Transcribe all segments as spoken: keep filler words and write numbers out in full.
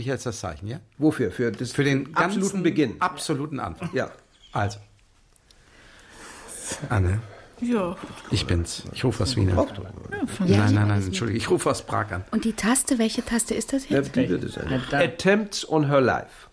Ich jetzt das Zeichen, ja? Wofür? Für, das Für den absoluten ganzen, Beginn. Absoluten Anfang. Ja. Also. Anne. Ja. Ich bin's. Ich rufe aus Wien an. Ja, Nein, nein, nein, Entschuldigung. Ich rufe aus Prag an. Und die Taste, welche Taste ist das Ja, jetzt? die wird es sein. Attempts on her life.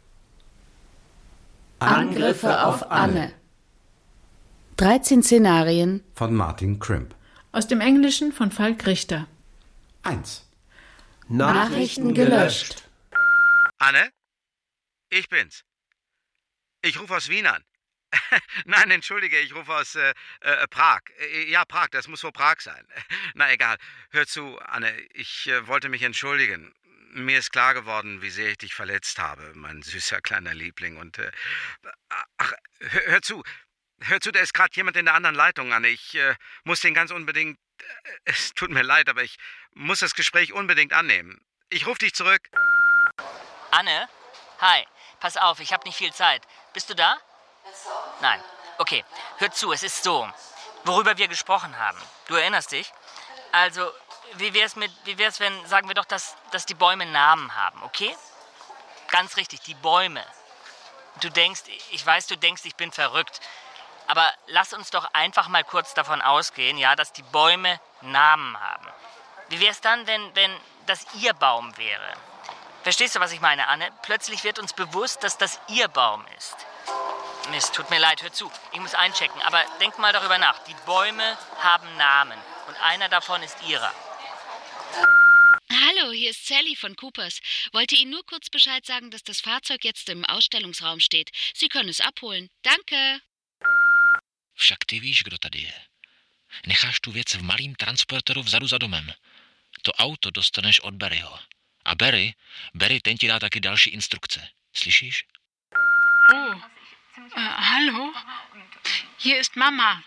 Angriffe auf Anne. dreizehn Szenarien Von Martin Crimp. Aus dem Englischen von Falk Richter. Eins. Nachrichten gelöscht. Anne? Ich bin's. Ich rufe aus Wien an. Nein, entschuldige, ich rufe aus äh, äh, Prag. Äh, ja, Prag, das muss wohl Prag sein. Na egal. Hör zu, Anne, ich äh, wollte mich entschuldigen. Mir ist klar geworden, wie sehr ich dich verletzt habe, mein süßer kleiner Liebling. Und, äh, ach, hör, hör zu. Hör zu, da ist gerade jemand in der anderen Leitung, Anne. Ich äh, muss den ganz unbedingt... Äh, es tut mir leid, aber ich muss das Gespräch unbedingt annehmen. Ich rufe dich zurück. Anne? Hi. Pass auf, ich habe nicht viel Zeit. Bist du da? Nein. Okay. Hör zu, es ist so. Worüber wir gesprochen haben. Du erinnerst dich? Also, wie wär's mit, wie wär's, wenn, sagen wir doch, dass, dass die Bäume Namen haben, okay? Ganz richtig, die Bäume. Du denkst, ich weiß, du denkst, ich bin verrückt. Aber lass uns doch einfach mal kurz davon ausgehen, ja, dass die Bäume Namen haben. Wie wär's dann, wenn, wenn das ihr Baum wäre? Verstehst du, was ich meine, Anne? Plötzlich wird uns bewusst, dass das ihr Baum ist. Mist, tut mir leid, hör zu. Ich muss einchecken, aber denk mal darüber nach. Die Bäume haben Namen und einer davon ist ihrer. Hallo, hier ist Sally von Coopers. Wollte Ihnen nur kurz Bescheid sagen, dass das Fahrzeug jetzt im Ausstellungsraum steht. Sie können es abholen. Danke. Však ty víš, kdo tady je. Necháš tu věc v malým transporteru vzadu za domem. To auto dostaneš od Barryho. A Barry, Barry, ten ti dá taky další instrukce. Slyšíš? Oh, äh, hallo? Hier ist Mama.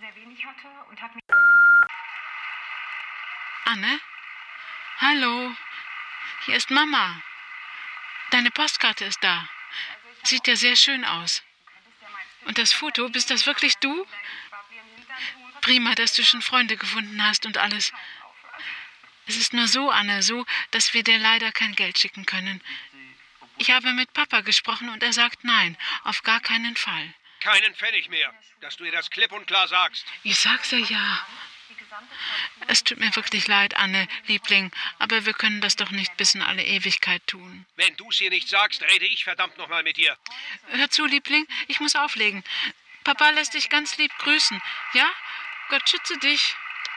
Anne? Hallo? Hier ist Mama. Deine Postkarte ist da. Sieht ja sehr schön aus. Und das Foto, bist das wirklich du? Prima, dass du schon Freunde gefunden hast und alles. Es ist nur so, Anne, so, dass wir dir leider kein Geld schicken können. Ich habe mit Papa gesprochen und er sagt nein, auf gar keinen Fall. Keinen Pfennig mehr, dass du ihr das klipp und klar sagst. Ich sag's ja ja. Es tut mir wirklich leid, Anne, Liebling, aber wir können das doch nicht bis in alle Ewigkeit tun. Wenn du's ihr nicht sagst, rede ich verdammt nochmal mit dir. Hör zu, Liebling, ich muss auflegen. Papa lässt dich ganz lieb grüßen, ja? Gott schütze dich.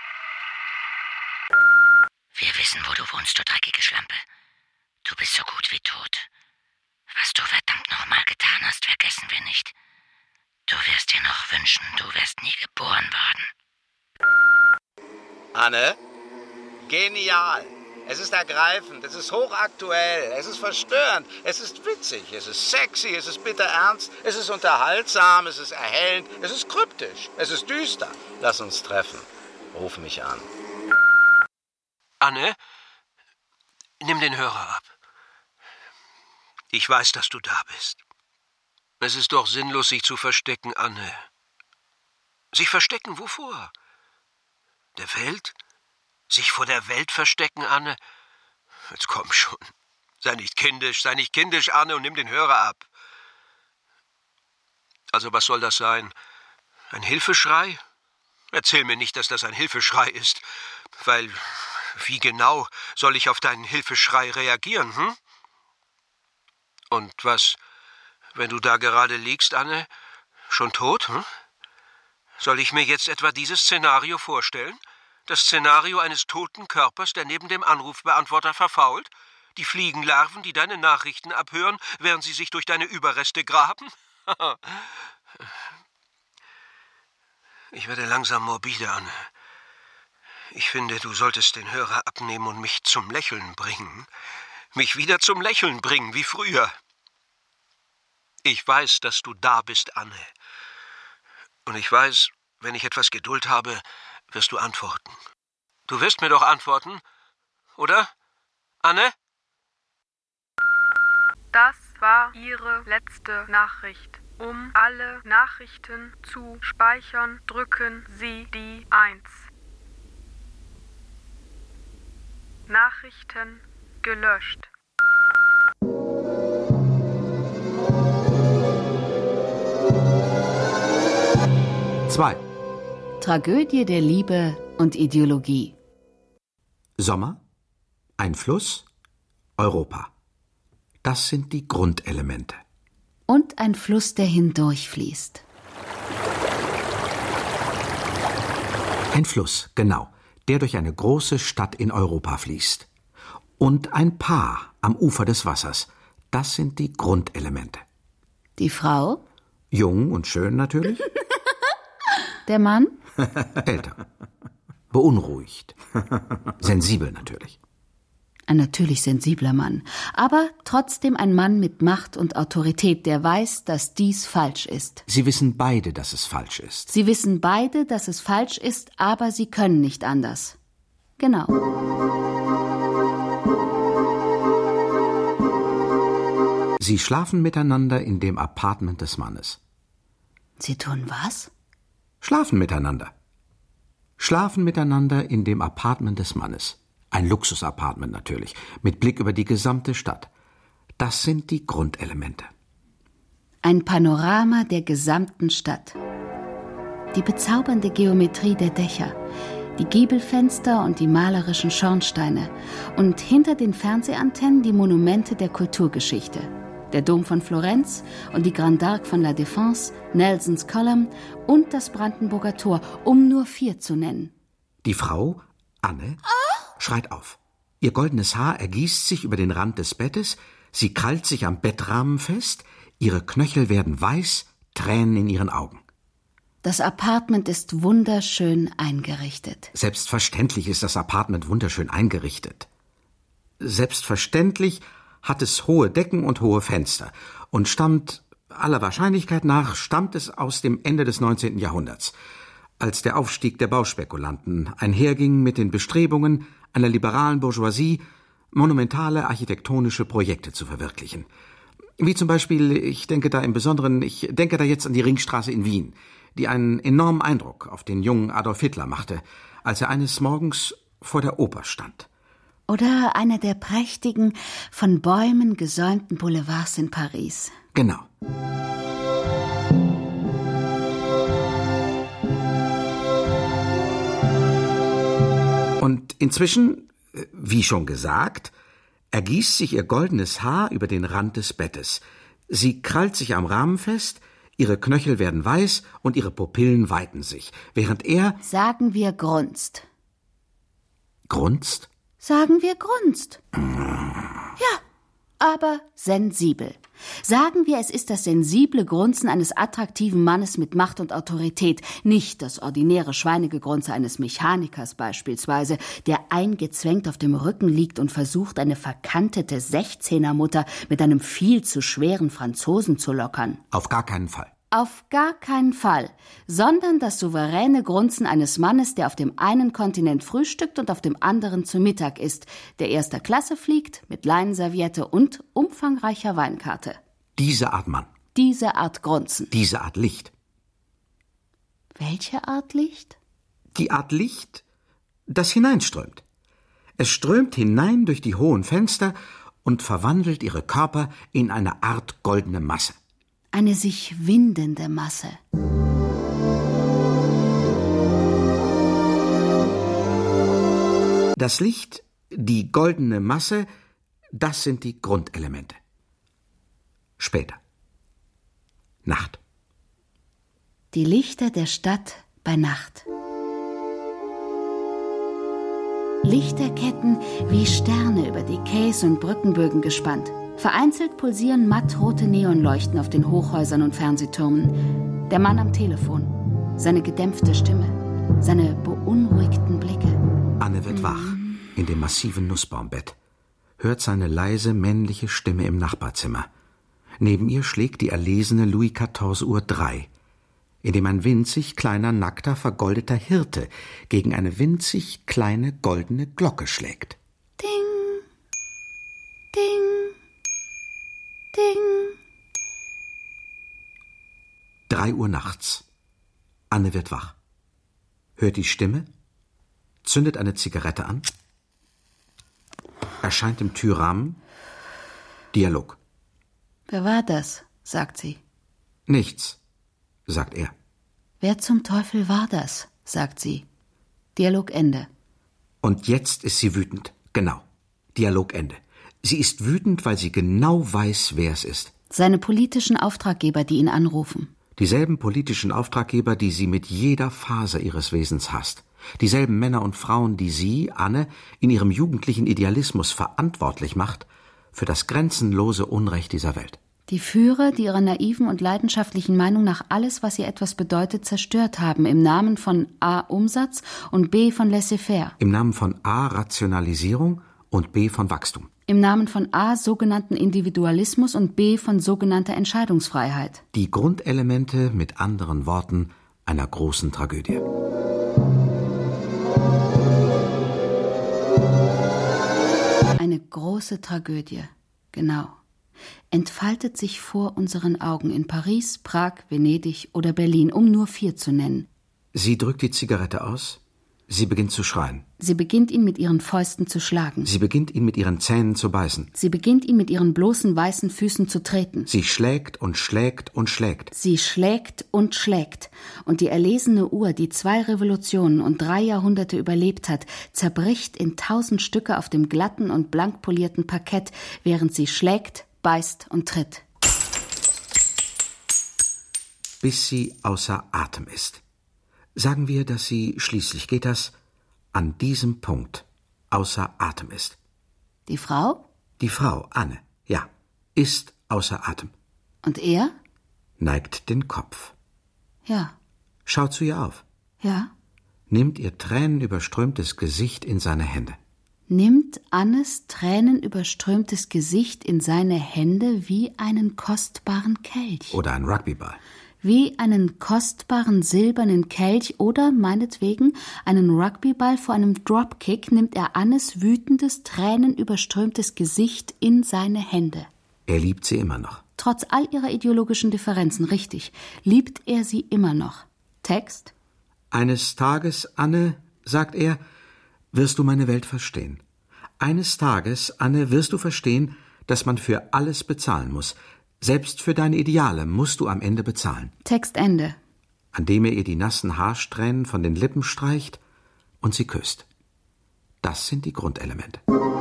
Wir wissen, wo du wohnst, du dreckige Schlampe. Du bist so gut wie tot. Was du verdammt nochmal getan hast, vergessen wir nicht. Du wirst dir noch wünschen, du wärst nie geboren worden. Anne? Genial. Es ist ergreifend, es ist hochaktuell, es ist verstörend, es ist witzig, es ist sexy, es ist bitter ernst, es ist unterhaltsam, es ist erhellend, es ist kryptisch, es ist düster. Lass uns treffen. Ruf mich an. Anne, nimm den Hörer ab. Ich weiß, dass du da bist. Es ist doch sinnlos, sich zu verstecken, Anne. Sich verstecken, wovor? Der Welt? Sich vor der Welt verstecken, Anne? Jetzt komm schon. Sei nicht kindisch, sei nicht kindisch, Anne, und nimm den Hörer ab. Also, was soll das sein? Ein Hilfeschrei? Erzähl mir nicht, dass das ein Hilfeschrei ist, weil... Wie genau soll ich auf deinen Hilfeschrei reagieren, hm? Und was, wenn du da gerade liegst, Anne, schon tot, hm? Soll ich mir jetzt etwa dieses Szenario vorstellen? Das Szenario eines toten Körpers, der neben dem Anrufbeantworter verfault? Die Fliegenlarven, die deine Nachrichten abhören, während sie sich durch deine Überreste graben? Ich werde langsam morbide, Anne. Ich finde, du solltest den Hörer abnehmen und mich zum Lächeln bringen. Mich wieder zum Lächeln bringen, wie früher. Ich weiß, dass du da bist, Anne. Und ich weiß, wenn ich etwas Geduld habe, wirst du antworten. Du wirst mir doch antworten, oder, Anne? Das war Ihre letzte Nachricht. Um alle Nachrichten zu speichern, drücken Sie die eins. Nachrichten gelöscht. zwei. Tragödie der Liebe und Ideologie. Sommer, ein Fluss, Europa. Das sind die Grundelemente. Und ein Fluss, der hindurchfließt. Ein Fluss, genau, der durch eine große Stadt in Europa fließt. Und ein Paar am Ufer des Wassers. Das sind die Grundelemente. Die Frau? Jung und schön natürlich. Der Mann? Älter. Beunruhigt. Sensibel natürlich. Ein natürlich sensibler Mann, aber trotzdem ein Mann mit Macht und Autorität, der weiß, dass dies falsch ist. Sie wissen beide, dass es falsch ist. Sie wissen beide, dass es falsch ist, aber sie können nicht anders. Genau. Sie schlafen miteinander in dem Apartment des Mannes. Sie tun was? Schlafen miteinander. Schlafen miteinander in dem Apartment des Mannes. Ein Luxusapartment natürlich, mit Blick über die gesamte Stadt. Das sind die Grundelemente. Ein Panorama der gesamten Stadt. Die bezaubernde Geometrie der Dächer, die Giebelfenster und die malerischen Schornsteine und hinter den Fernsehantennen die Monumente der Kulturgeschichte. Der Dom von Florenz und die Grande Arc von La Défense, Nelsons Column und das Brandenburger Tor, um nur vier zu nennen. Die Frau, Anne, oh! schreit auf. Ihr goldenes Haar ergießt sich über den Rand des Bettes, sie krallt sich am Bettrahmen fest, ihre Knöchel werden weiß, Tränen in ihren Augen. Das Apartment ist wunderschön eingerichtet. Selbstverständlich ist das Apartment wunderschön eingerichtet. Selbstverständlich hat es hohe Decken und hohe Fenster und stammt, aller Wahrscheinlichkeit nach, stammt es aus dem Ende des neunzehnten Jahrhunderts, als der Aufstieg der Bauspekulanten einherging mit den Bestrebungen einer liberalen Bourgeoisie, monumentale architektonische Projekte zu verwirklichen. Wie zum Beispiel, ich denke da im Besonderen, ich denke da jetzt an die Ringstraße in Wien, die einen enormen Eindruck auf den jungen Adolf Hitler machte, als er eines Morgens vor der Oper stand. Oder einer der prächtigen, von Bäumen gesäumten Boulevards in Paris. Genau. Und inzwischen, wie schon gesagt, ergießt sich ihr goldenes Haar über den Rand des Bettes. Sie krallt sich am Rahmen fest, ihre Knöchel werden weiß und ihre Pupillen weiten sich, während er... Sagen wir grunzt. Grunzt? Sagen wir grunzt. Ja, aber sensibel. Sagen wir, es ist das sensible Grunzen eines attraktiven Mannes mit Macht und Autorität, nicht das ordinäre Schweinegegrunze eines Mechanikers beispielsweise, der eingezwängt auf dem Rücken liegt und versucht, eine verkantete Sechzehnermutter mit einem viel zu schweren Franzosen zu lockern. Auf gar keinen Fall. Auf gar keinen Fall, sondern das souveräne Grunzen eines Mannes, der auf dem einen Kontinent frühstückt und auf dem anderen zu Mittag isst, der erster Klasse fliegt, mit Leinenserviette und umfangreicher Weinkarte. Diese Art Mann. Diese Art Grunzen. Diese Art Licht. Welche Art Licht? Die Art Licht, das hineinströmt. Es strömt hinein durch die hohen Fenster und verwandelt ihre Körper in eine Art goldene Masse. Eine sich windende Masse. Das Licht, die goldene Masse, das sind die Grundelemente. Später. Nacht. Die Lichter der Stadt bei Nacht. Lichterketten wie Sterne über die Quais und Brückenbögen gespannt. Vereinzelt pulsieren mattrote Neonleuchten auf den Hochhäusern und Fernsehtürmen. Der Mann am Telefon, seine gedämpfte Stimme, seine beunruhigten Blicke. Anne wird wach, in dem massiven Nussbaumbett, hört seine leise männliche Stimme im Nachbarzimmer. Neben ihr schlägt die erlesene Louis vierzehn Uhr drei, in dem ein winzig kleiner, nackter, vergoldeter Hirte gegen eine winzig kleine, goldene Glocke schlägt. Ding, ding. Ding. Drei Uhr nachts. Anne wird wach. Hört die Stimme, zündet eine Zigarette an, erscheint im Türrahmen. Dialog. Wer war das? Sagt sie. Nichts, sagt er. Wer zum Teufel war das? Sagt sie. Dialogende. Und jetzt ist sie wütend. Genau. Dialogende. Sie ist wütend, weil sie genau weiß, wer es ist. Seine politischen Auftraggeber, die ihn anrufen. Dieselben politischen Auftraggeber, die sie mit jeder Faser ihres Wesens hasst. Dieselben Männer und Frauen, die sie, Anne, in ihrem jugendlichen Idealismus verantwortlich macht für das grenzenlose Unrecht dieser Welt. Die Führer, die ihrer naiven und leidenschaftlichen Meinung nach alles, was ihr etwas bedeutet, zerstört haben, im Namen von A. Umsatz und B. von Laissez-faire. Im Namen von A. Rationalisierung und B. von Wachstum. Im Namen von A. sogenannten Individualismus und B. von sogenannter Entscheidungsfreiheit. Die Grundelemente, mit anderen Worten, einer großen Tragödie. Eine große Tragödie, genau. Entfaltet sich vor unseren Augen in Paris, Prag, Venedig oder Berlin, um nur vier zu nennen. Sie drückt die Zigarette aus. Sie beginnt zu schreien. Sie beginnt ihn mit ihren Fäusten zu schlagen. Sie beginnt ihn mit ihren Zähnen zu beißen. Sie beginnt ihn mit ihren bloßen weißen Füßen zu treten. Sie schlägt und schlägt und schlägt. Sie schlägt und schlägt. Und die erlesene Uhr, die zwei Revolutionen und drei Jahrhunderte überlebt hat, zerbricht in tausend Stücke auf dem glatten und blank polierten Parkett, während sie schlägt, beißt und tritt. Bis sie außer Atem ist. Sagen wir, dass sie, schließlich geht das, an diesem Punkt außer Atem ist. Die Frau? Die Frau, Anne, ja, ist außer Atem. Und er? Neigt den Kopf. Ja. Schaut zu ihr auf. Ja. Nimmt ihr tränenüberströmtes Gesicht in seine Hände. Nimmt Annes tränenüberströmtes Gesicht in seine Hände wie einen kostbaren Kelch. Oder ein Rugbyball. Wie einen kostbaren silbernen Kelch oder, meinetwegen, einen Rugbyball vor einem Dropkick nimmt er Annes wütendes, tränenüberströmtes Gesicht in seine Hände. Er liebt sie immer noch. Trotz all ihrer ideologischen Differenzen, richtig, liebt er sie immer noch. Text? Eines Tages, Anne, sagt er, wirst du meine Welt verstehen. Eines Tages, Anne, wirst du verstehen, dass man für alles bezahlen muss. Selbst für deine Ideale musst du am Ende bezahlen. Textende. An dem er ihr die nassen Haarsträhnen von den Lippen streicht und sie küsst. Das sind die Grundelemente.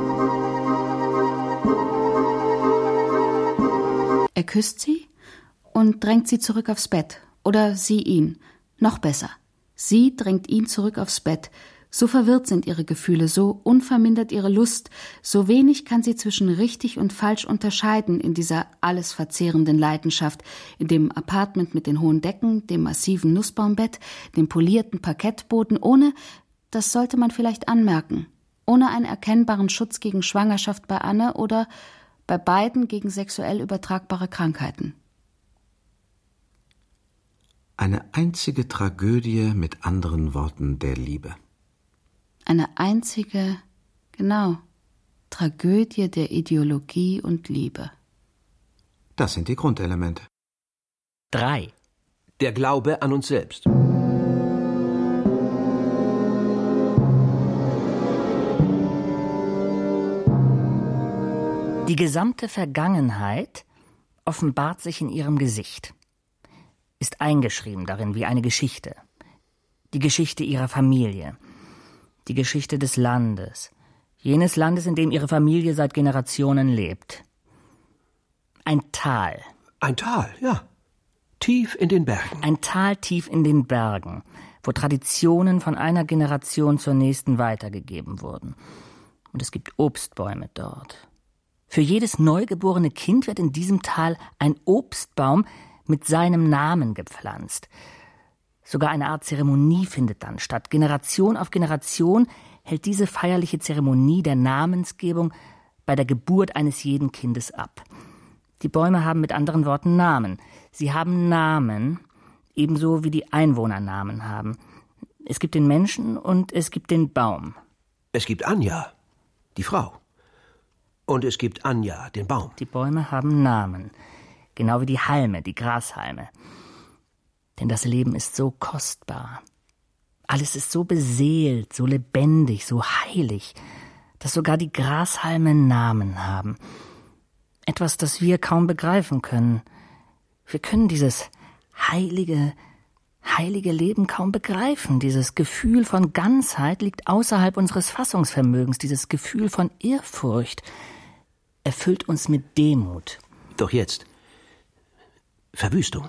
Er küsst sie und drängt sie zurück aufs Bett. Oder sie ihn. Noch besser. Sie drängt ihn zurück aufs Bett. So verwirrt sind ihre Gefühle, so unvermindert ihre Lust, so wenig kann sie zwischen richtig und falsch unterscheiden in dieser alles verzehrenden Leidenschaft, in dem Apartment mit den hohen Decken, dem massiven Nussbaumbett, dem polierten Parkettboden, ohne, das sollte man vielleicht anmerken, ohne einen erkennbaren Schutz gegen Schwangerschaft bei Anne oder bei beiden gegen sexuell übertragbare Krankheiten. Eine einzige Tragödie, mit anderen Worten, der Liebe. Eine einzige, genau, Tragödie der Ideologie und Liebe. Das sind die Grundelemente. Drei. Der Glaube an uns selbst. Die gesamte Vergangenheit offenbart sich in ihrem Gesicht, ist eingeschrieben darin wie eine Geschichte. Die Geschichte ihrer Familie. Die Geschichte des Landes, jenes Landes, in dem ihre Familie seit Generationen lebt. Ein Tal. Ein Tal, ja. Tief in den Bergen. Ein Tal tief in den Bergen, wo Traditionen von einer Generation zur nächsten weitergegeben wurden. Und es gibt Obstbäume dort. Für jedes neugeborene Kind wird in diesem Tal ein Obstbaum mit seinem Namen gepflanzt. Sogar eine Art Zeremonie findet dann statt. Generation auf Generation hält diese feierliche Zeremonie der Namensgebung bei der Geburt eines jeden Kindes ab. Die Bäume haben mit anderen Worten Namen. Sie haben Namen, ebenso wie die Einwohner Namen haben. Es gibt den Menschen und es gibt den Baum. Es gibt Anja, die Frau. Und es gibt Anja, den Baum. Die Bäume haben Namen, genau wie die Halme, die Grashalme. Denn das Leben ist so kostbar. Alles ist so beseelt, so lebendig, so heilig, dass sogar die Grashalme Namen haben. Etwas, das wir kaum begreifen können. Wir können dieses heilige, heilige Leben kaum begreifen. Dieses Gefühl von Ganzheit liegt außerhalb unseres Fassungsvermögens. Dieses Gefühl von Ehrfurcht erfüllt uns mit Demut. Doch jetzt Verwüstung.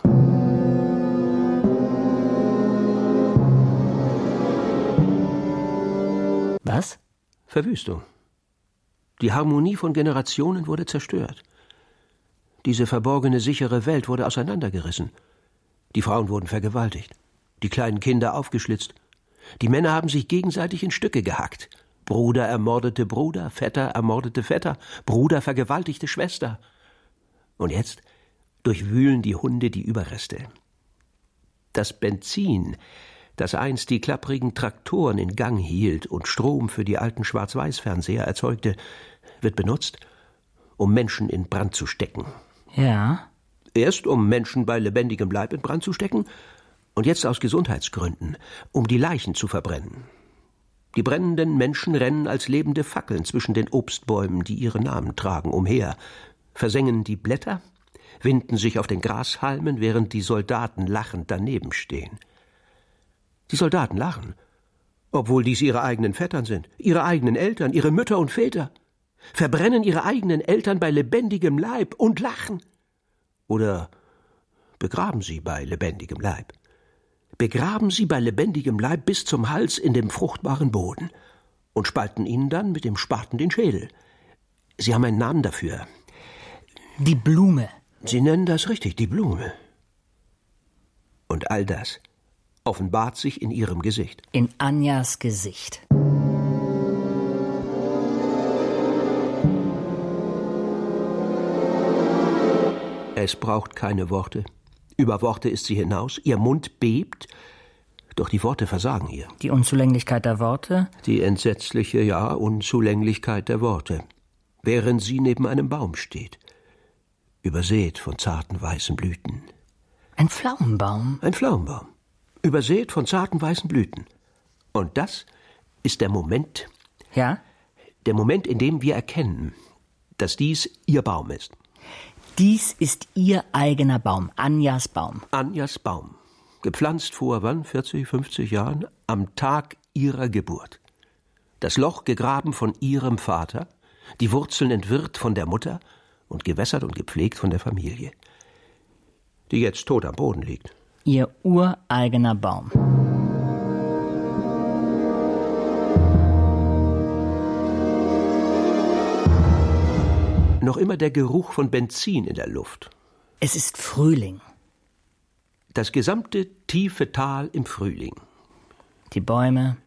Was? Verwüstung. Die Harmonie von Generationen wurde zerstört. Diese verborgene, sichere Welt wurde auseinandergerissen. Die Frauen wurden vergewaltigt, die kleinen Kinder aufgeschlitzt. Die Männer haben sich gegenseitig in Stücke gehackt. Bruder ermordete Bruder, Vetter ermordete Vetter, Bruder vergewaltigte Schwester. Und jetzt durchwühlen die Hunde die Überreste. Das Benzin, das einst die klapprigen Traktoren in Gang hielt und Strom für die alten Schwarz-Weiß-Fernseher erzeugte, wird benutzt, um Menschen in Brand zu stecken. Ja. Erst um Menschen bei lebendigem Leib in Brand zu stecken und jetzt aus Gesundheitsgründen, um die Leichen zu verbrennen. Die brennenden Menschen rennen als lebende Fackeln zwischen den Obstbäumen, die ihre Namen tragen, umher, versengen die Blätter, winden sich auf den Grashalmen, während die Soldaten lachend daneben stehen. Die Soldaten lachen, obwohl dies ihre eigenen Vettern sind, ihre eigenen Eltern, ihre Mütter und Väter, verbrennen ihre eigenen Eltern bei lebendigem Leib und lachen. Oder begraben sie bei lebendigem Leib. Begraben sie bei lebendigem Leib bis zum Hals in dem fruchtbaren Boden und spalten ihnen dann mit dem Spaten den Schädel. Sie haben einen Namen dafür. Die Blume. Sie nennen das richtig, die Blume. Und all das offenbart sich in ihrem Gesicht. In Anjas Gesicht. Es braucht keine Worte. Über Worte ist sie hinaus. Ihr Mund bebt, doch die Worte versagen ihr. Die Unzulänglichkeit der Worte? Die entsetzliche, ja, Unzulänglichkeit der Worte. Während sie neben einem Baum steht, übersät von zarten weißen Blüten. Ein Pflaumenbaum? Ein Pflaumenbaum. Übersät von zarten weißen Blüten. Und das ist der Moment. Ja? Der Moment, in dem wir erkennen, dass dies ihr Baum ist. Dies ist ihr eigener Baum, Anjas Baum. Anjas Baum. Gepflanzt vor, wann, vierzig, fünfzig Jahren? Am Tag ihrer Geburt. Das Loch gegraben von ihrem Vater, die Wurzeln entwirrt von der Mutter und gewässert und gepflegt von der Familie, die jetzt tot am Boden liegt. Ihr ureigener Baum. Noch immer der Geruch von Benzin in der Luft. Es ist Frühling. Das gesamte tiefe Tal im Frühling. Die Bäume,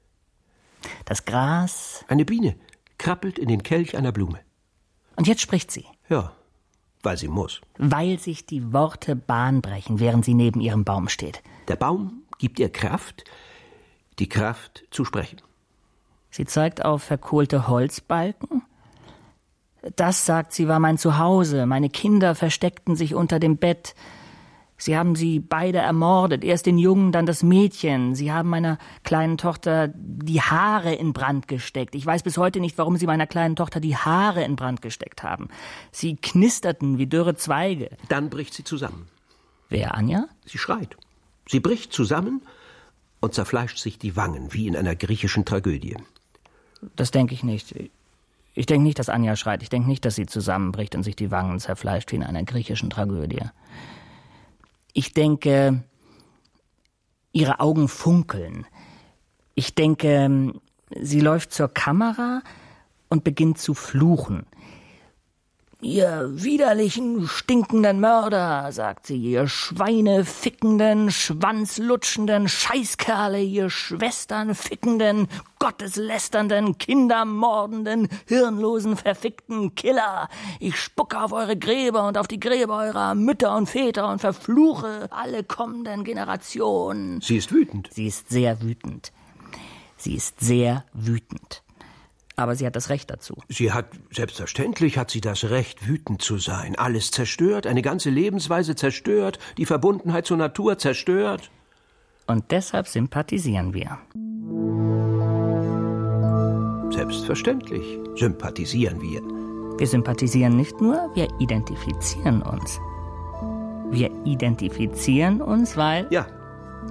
das Gras. Eine Biene krabbelt in den Kelch einer Blume. Und jetzt spricht sie. Ja, weil sie muss. Weil sich die Worte Bahn brechen, während sie neben ihrem Baum steht. Der Baum gibt ihr Kraft, die Kraft zu sprechen. Sie zeigt auf verkohlte Holzbalken. Das, sagt sie, war mein Zuhause. Meine Kinder versteckten sich unter dem Bett. Sie haben sie beide ermordet, erst den Jungen, dann das Mädchen. Sie haben meiner kleinen Tochter die Haare in Brand gesteckt. Ich weiß bis heute nicht, warum sie meiner kleinen Tochter die Haare in Brand gesteckt haben. Sie knisterten wie dürre Zweige. Dann bricht sie zusammen. Wer, Anja? Sie schreit. Sie bricht zusammen und zerfleischt sich die Wangen, wie in einer griechischen Tragödie. Das denke ich nicht. Ich denke nicht, dass Anja schreit. Ich denke nicht, dass sie zusammenbricht und sich die Wangen zerfleischt wie in einer griechischen Tragödie. Ich denke, ihre Augen funkeln. Ich denke, sie läuft zur Kamera und beginnt zu fluchen. »Ihr widerlichen, stinkenden Mörder«, sagt sie, »ihr schweinefickenden, schwanzlutschenden Scheißkerle, ihr schwesternfickenden, gotteslästernden, kindermordenden, hirnlosen, verfickten Killer. Ich spucke auf eure Gräber und auf die Gräber eurer Mütter und Väter und verfluche alle kommenden Generationen.« Sie ist wütend. Sie ist sehr wütend. Sie ist sehr wütend. Aber sie hat das Recht dazu. Sie hat, selbstverständlich hat sie das Recht, wütend zu sein. Alles zerstört, eine ganze Lebensweise zerstört, die Verbundenheit zur Natur zerstört. Und deshalb sympathisieren wir. Selbstverständlich sympathisieren wir. Wir sympathisieren nicht nur, wir identifizieren uns. Wir identifizieren uns, weil... Ja,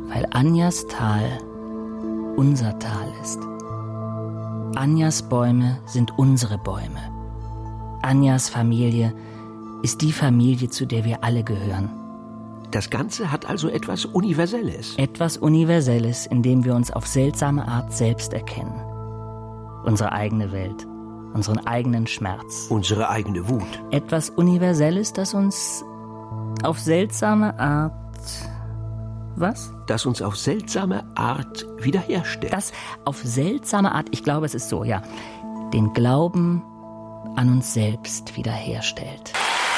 Weil Anjas Tal unser Tal ist. Anjas Bäume sind unsere Bäume. Anjas Familie ist die Familie, zu der wir alle gehören. Das Ganze hat also etwas Universelles. Etwas Universelles, in dem wir uns auf seltsame Art selbst erkennen. Unsere eigene Welt, unseren eigenen Schmerz. Unsere eigene Wut. Etwas Universelles, das uns auf seltsame Art... Was? Das uns auf seltsame Art wiederherstellt. Das auf seltsame Art, ich glaube, es ist so, ja, den Glauben an uns selbst wiederherstellt.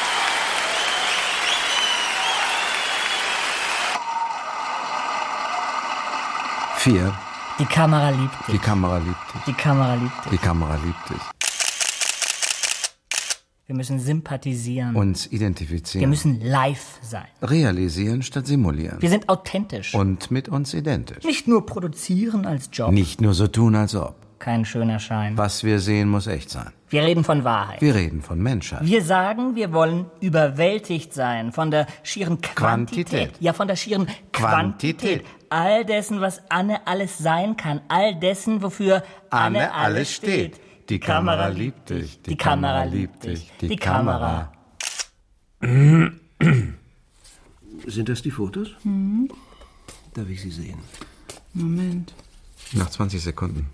Vier. Die Kamera liebt dich. Die Kamera liebt dich. Die Kamera liebt dich. Die Kamera liebt dich. Wir müssen sympathisieren. Uns identifizieren. Wir müssen live sein. Realisieren statt simulieren. Wir sind authentisch. Und mit uns identisch. Nicht nur produzieren als Job. Nicht nur so tun, als ob. Kein schöner Schein. Was wir sehen, muss echt sein. Wir reden von Wahrheit. Wir reden von Menschheit. Wir sagen, wir wollen überwältigt sein von der schieren Quantität. Quantität. Ja, von der schieren Quantität. Quantität. All dessen, was Anne alles sein kann. All dessen, wofür Anne, Anne alles steht. Die Kamera liebt dich. Die Kamera liebt dich. Die Kamera. Sind das die Fotos? Mhm. Darf ich sie sehen? Moment. Nach zwanzig Sekunden.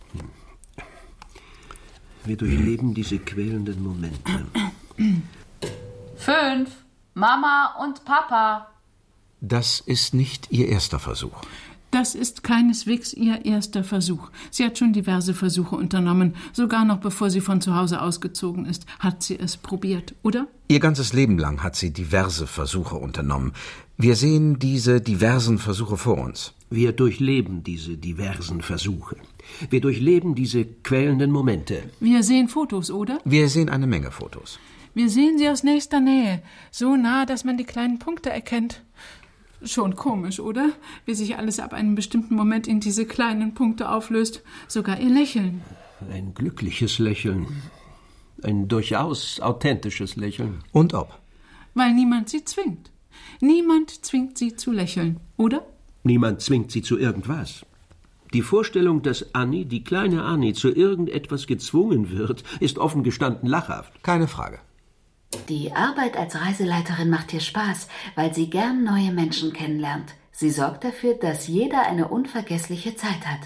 Wir durchleben diese quälenden Momente. Fünf. Mama und Papa. Das ist nicht Ihr erster Versuch. Das ist keineswegs Ihr erster Versuch. Sie hat schon diverse Versuche unternommen. Sogar noch bevor sie von zu Hause ausgezogen ist, hat sie es probiert, oder? Ihr ganzes Leben lang hat sie diverse Versuche unternommen. Wir sehen diese diversen Versuche vor uns. Wir durchleben diese diversen Versuche. Wir durchleben diese quälenden Momente. Wir sehen Fotos, oder? Wir sehen eine Menge Fotos. Wir sehen sie aus nächster Nähe. So nah, dass man die kleinen Punkte erkennt. Schon komisch, oder? Wie sich alles ab einem bestimmten Moment in diese kleinen Punkte auflöst. Sogar ihr Lächeln. Ein glückliches Lächeln. Ein durchaus authentisches Lächeln. Und ob? Weil niemand sie zwingt. Niemand zwingt sie zu lächeln, oder? Niemand zwingt sie zu irgendwas. Die Vorstellung, dass Annie, die kleine Annie, zu irgendetwas gezwungen wird, ist offen gestanden lachhaft. Keine Frage. Die Arbeit als Reiseleiterin macht ihr Spaß, weil sie gern neue Menschen kennenlernt. Sie sorgt dafür, dass jeder eine unvergessliche Zeit hat.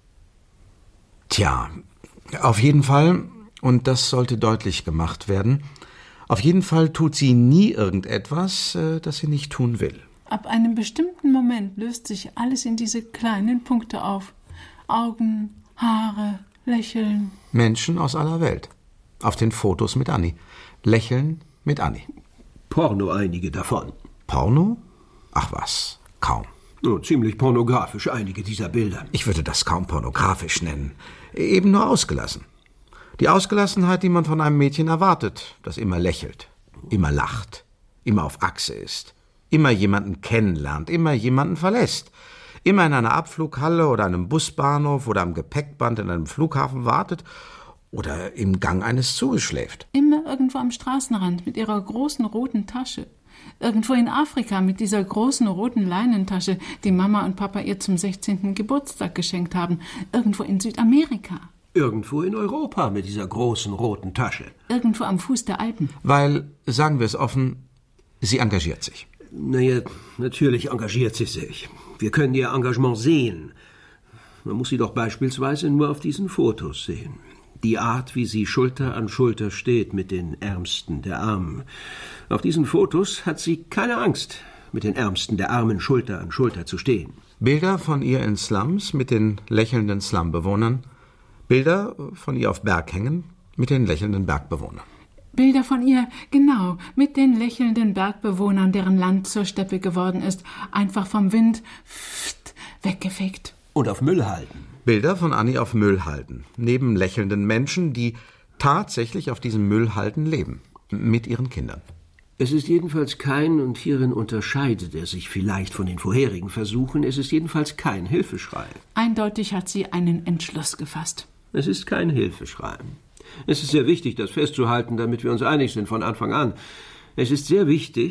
Tja, auf jeden Fall, und das sollte deutlich gemacht werden, auf jeden Fall tut sie nie irgendetwas, das sie nicht tun will. Ab einem bestimmten Moment löst sich alles in diese kleinen Punkte auf. Augen, Haare, Lächeln. Menschen aus aller Welt. Auf den Fotos mit Annie. Lächeln mit Annie. Porno einige davon. Porno? Ach was, kaum. Oh, ziemlich pornografisch einige dieser Bilder. Ich würde das kaum pornografisch nennen. Eben nur ausgelassen. Die Ausgelassenheit, die man von einem Mädchen erwartet, das immer lächelt, immer lacht, immer auf Achse ist, immer jemanden kennenlernt, immer jemanden verlässt, immer in einer Abflughalle oder einem Busbahnhof oder am Gepäckband in einem Flughafen wartet oder im Gang eines Zuges schläft. Immer irgendwo am Straßenrand mit ihrer großen roten Tasche. Irgendwo in Afrika mit dieser großen roten Leinentasche, die Mama und Papa ihr zum sechzehnten Geburtstag geschenkt haben. Irgendwo in Südamerika. Irgendwo in Europa mit dieser großen roten Tasche. Irgendwo am Fuß der Alpen. Weil, sagen wir es offen, sie engagiert sich. Naja, natürlich engagiert sie sich. Wir können ihr Engagement sehen. Man muss sie doch beispielsweise nur auf diesen Fotos sehen. Die Art, wie sie Schulter an Schulter steht mit den Ärmsten der Armen. Auf diesen Fotos hat sie keine Angst, mit den Ärmsten der Armen Schulter an Schulter zu stehen. Bilder von ihr in Slums mit den lächelnden Slumbewohnern. Bilder von ihr auf Berghängen mit den lächelnden Bergbewohnern. Bilder von ihr, genau, mit den lächelnden Bergbewohnern, deren Land zur Steppe geworden ist, einfach vom Wind pft, weggefegt. Und auf Müllhalden. Bilder von Annie auf Müllhalden, neben lächelnden Menschen, die tatsächlich auf diesen Müllhalden leben, mit ihren Kindern. Es ist jedenfalls kein, und hierin unterscheidet er sich vielleicht von den vorherigen Versuchen, es ist jedenfalls kein Hilfeschrei. Eindeutig hat sie einen Entschluss gefasst. Es ist kein Hilfeschrei. Es ist sehr wichtig, das festzuhalten, damit wir uns einig sind von Anfang an. Es ist sehr wichtig,